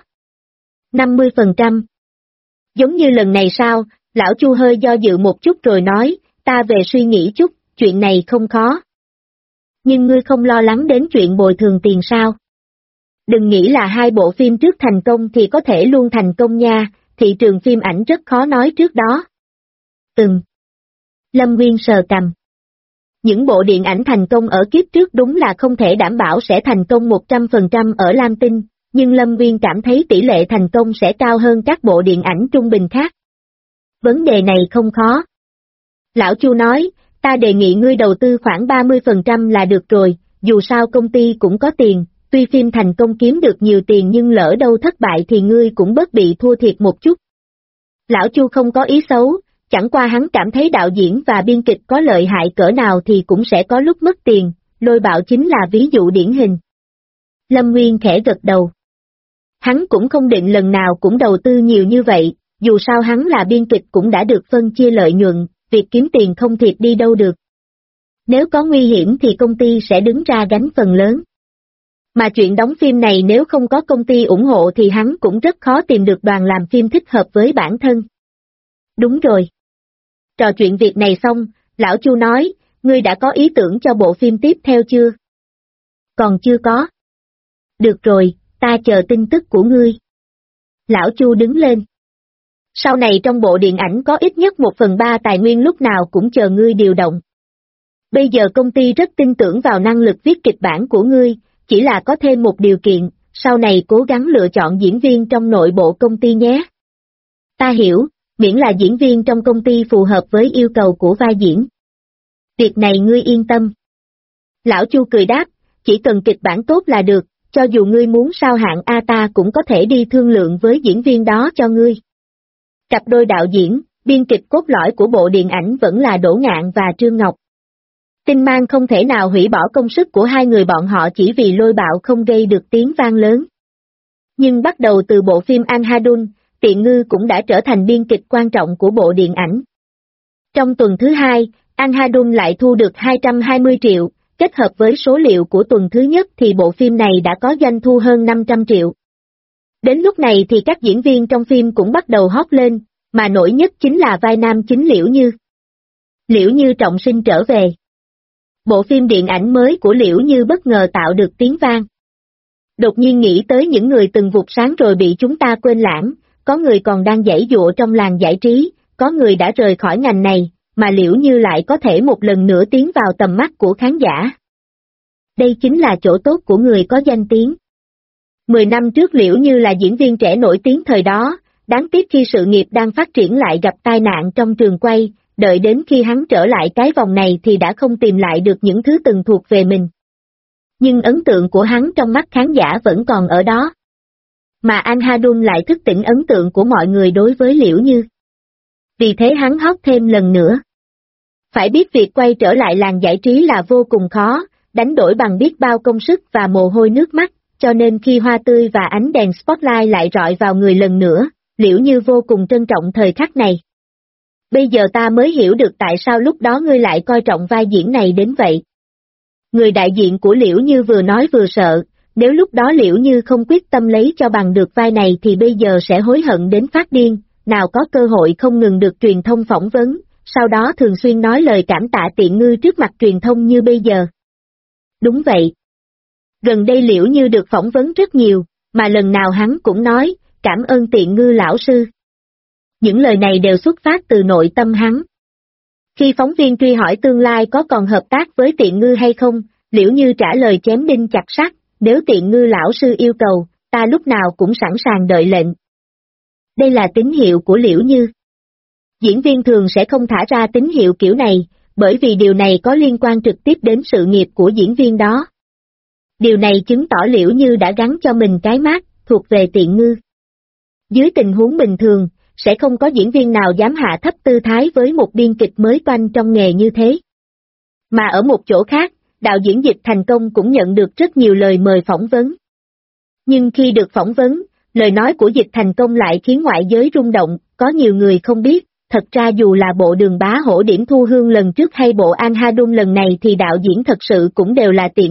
50%. Giống như lần này sao, lão Chu hơi do dự một chút rồi nói, ta về suy nghĩ chút, chuyện này không khó. Nhưng ngươi không lo lắng đến chuyện bồi thường tiền sao? Đừng nghĩ là hai bộ phim trước thành công thì có thể luôn thành công nha, thị trường phim ảnh rất khó nói trước đó. Lâm Viên sờ cằm. Những bộ điện ảnh thành công ở kiếp trước đúng là không thể đảm bảo sẽ thành công 100% ở Lam Tinh, nhưng Lâm Viên cảm thấy tỷ lệ thành công sẽ cao hơn các bộ điện ảnh trung bình khác. Vấn đề này không khó. Lão Chu nói, ta đề nghị ngươi đầu tư khoảng 30% là được rồi, dù sao công ty cũng có tiền, tuy phim thành công kiếm được nhiều tiền nhưng lỡ đâu thất bại thì ngươi cũng bớt bị thua thiệt một chút. Lão Chu không có ý xấu, chẳng qua hắn cảm thấy đạo diễn và biên kịch có lợi hại cỡ nào thì cũng sẽ có lúc mất tiền, Lôi Bạo chính là ví dụ điển hình. Lâm Nguyên khẽ gật đầu. Hắn cũng không định lần nào cũng đầu tư nhiều như vậy, dù sao hắn là biên kịch cũng đã được phân chia lợi nhuận, việc kiếm tiền không thiệt đi đâu được. Nếu có nguy hiểm thì công ty sẽ đứng ra gánh phần lớn. Mà chuyện đóng phim này nếu không có công ty ủng hộ thì hắn cũng rất khó tìm được đoàn làm phim thích hợp với bản thân. Đúng rồi. Trò chuyện việc này xong, lão Chu nói, ngươi đã có ý tưởng cho bộ phim tiếp theo chưa? Còn chưa có. Được rồi, ta chờ tin tức của ngươi. Lão Chu đứng lên. Sau này trong bộ điện ảnh có ít nhất 1/3 tài nguyên lúc nào cũng chờ ngươi điều động. Bây giờ công ty rất tin tưởng vào năng lực viết kịch bản của ngươi, chỉ là có thêm một điều kiện, sau này cố gắng lựa chọn diễn viên trong nội bộ công ty nhé. Ta hiểu, miễn là diễn viên trong công ty phù hợp với yêu cầu của vai diễn. Việc này ngươi yên tâm. Lão Chu cười đáp, chỉ cần kịch bản tốt là được, cho dù ngươi muốn sao hạng A ta cũng có thể đi thương lượng với diễn viên đó cho ngươi. Cặp đôi đạo diễn, biên kịch cốt lõi của bộ điện ảnh vẫn là Đỗ Ngạn và Trương Ngọc. Tinh Mang không thể nào hủy bỏ công sức của hai người bọn họ chỉ vì Lôi Bạo không gây được tiếng vang lớn. Nhưng bắt đầu từ bộ phim Anhadun, Tiện Ngư cũng đã trở thành biên kịch quan trọng của bộ điện ảnh. Trong tuần thứ hai, Anhadun lại thu được 220 triệu, kết hợp với số liệu của tuần thứ nhất thì bộ phim này đã có doanh thu hơn 500 triệu. Đến lúc này thì các diễn viên trong phim cũng bắt đầu hot lên, mà nổi nhất chính là vai nam chính Liễu Như. Liễu Như trọng sinh trở về. Bộ phim điện ảnh mới của Liễu Như bất ngờ tạo được tiếng vang. Đột nhiên nghĩ tới những người từng vụt sáng rồi bị chúng ta quên lãng, có người còn đang giãy giụa trong làng giải trí, có người đã rời khỏi ngành này, mà Liễu Như lại có thể một lần nữa tiến vào tầm mắt của khán giả. Đây chính là chỗ tốt của người có danh tiếng. 10 năm trước Liễu Như là diễn viên trẻ nổi tiếng thời đó, đáng tiếc khi sự nghiệp đang phát triển lại gặp tai nạn trong trường quay, đợi đến khi hắn trở lại cái vòng này thì đã không tìm lại được những thứ từng thuộc về mình. Nhưng ấn tượng của hắn trong mắt khán giả vẫn còn ở đó. Mà Anhadun lại thức tỉnh ấn tượng của mọi người đối với Liễu Như. Vì thế hắn hot thêm lần nữa. Phải biết việc quay trở lại làng giải trí là vô cùng khó, đánh đổi bằng biết bao công sức và mồ hôi nước mắt, cho nên khi hoa tươi và ánh đèn spotlight lại rọi vào người lần nữa, Liễu Như vô cùng trân trọng thời khắc này. Bây giờ ta mới hiểu được tại sao lúc đó ngươi lại coi trọng vai diễn này đến vậy. Người đại diện của Liễu Như vừa nói vừa sợ, nếu lúc đó Liễu Như không quyết tâm lấy cho bằng được vai này thì bây giờ sẽ hối hận đến phát điên, nào có cơ hội không ngừng được truyền thông phỏng vấn, sau đó thường xuyên nói lời cảm tạ Tiện Ngư trước mặt truyền thông như bây giờ. Đúng vậy. Gần đây Liễu Như được phỏng vấn rất nhiều, mà lần nào hắn cũng nói, cảm ơn Tiện Ngư lão sư. Những lời này đều xuất phát từ nội tâm hắn. Khi phóng viên truy hỏi tương lai có còn hợp tác với Tiện Ngư hay không, Liễu Như trả lời chém đinh chặt sắt, nếu Tiện Ngư lão sư yêu cầu, ta lúc nào cũng sẵn sàng đợi lệnh. Đây là tín hiệu của Liễu Như. Diễn viên thường sẽ không thả ra tín hiệu kiểu này, bởi vì điều này có liên quan trực tiếp đến sự nghiệp của diễn viên đó. Điều này chứng tỏ Liễu Như đã gắn cho mình cái mác, thuộc về Tiện Ngư. Dưới tình huống bình thường, sẽ không có diễn viên nào dám hạ thấp tư thái với một biên kịch mới toanh trong nghề như thế. Mà ở một chỗ khác, đạo diễn Dịch Thành Công cũng nhận được rất nhiều lời mời phỏng vấn. Nhưng khi được phỏng vấn, lời nói của Dịch Thành Công lại khiến ngoại giới rung động, có nhiều người không biết, thật ra dù là bộ Đường Bá Hổ Điểm Thu Hương lần trước hay bộ Anhadun lần này thì đạo diễn thật sự cũng đều là Tiện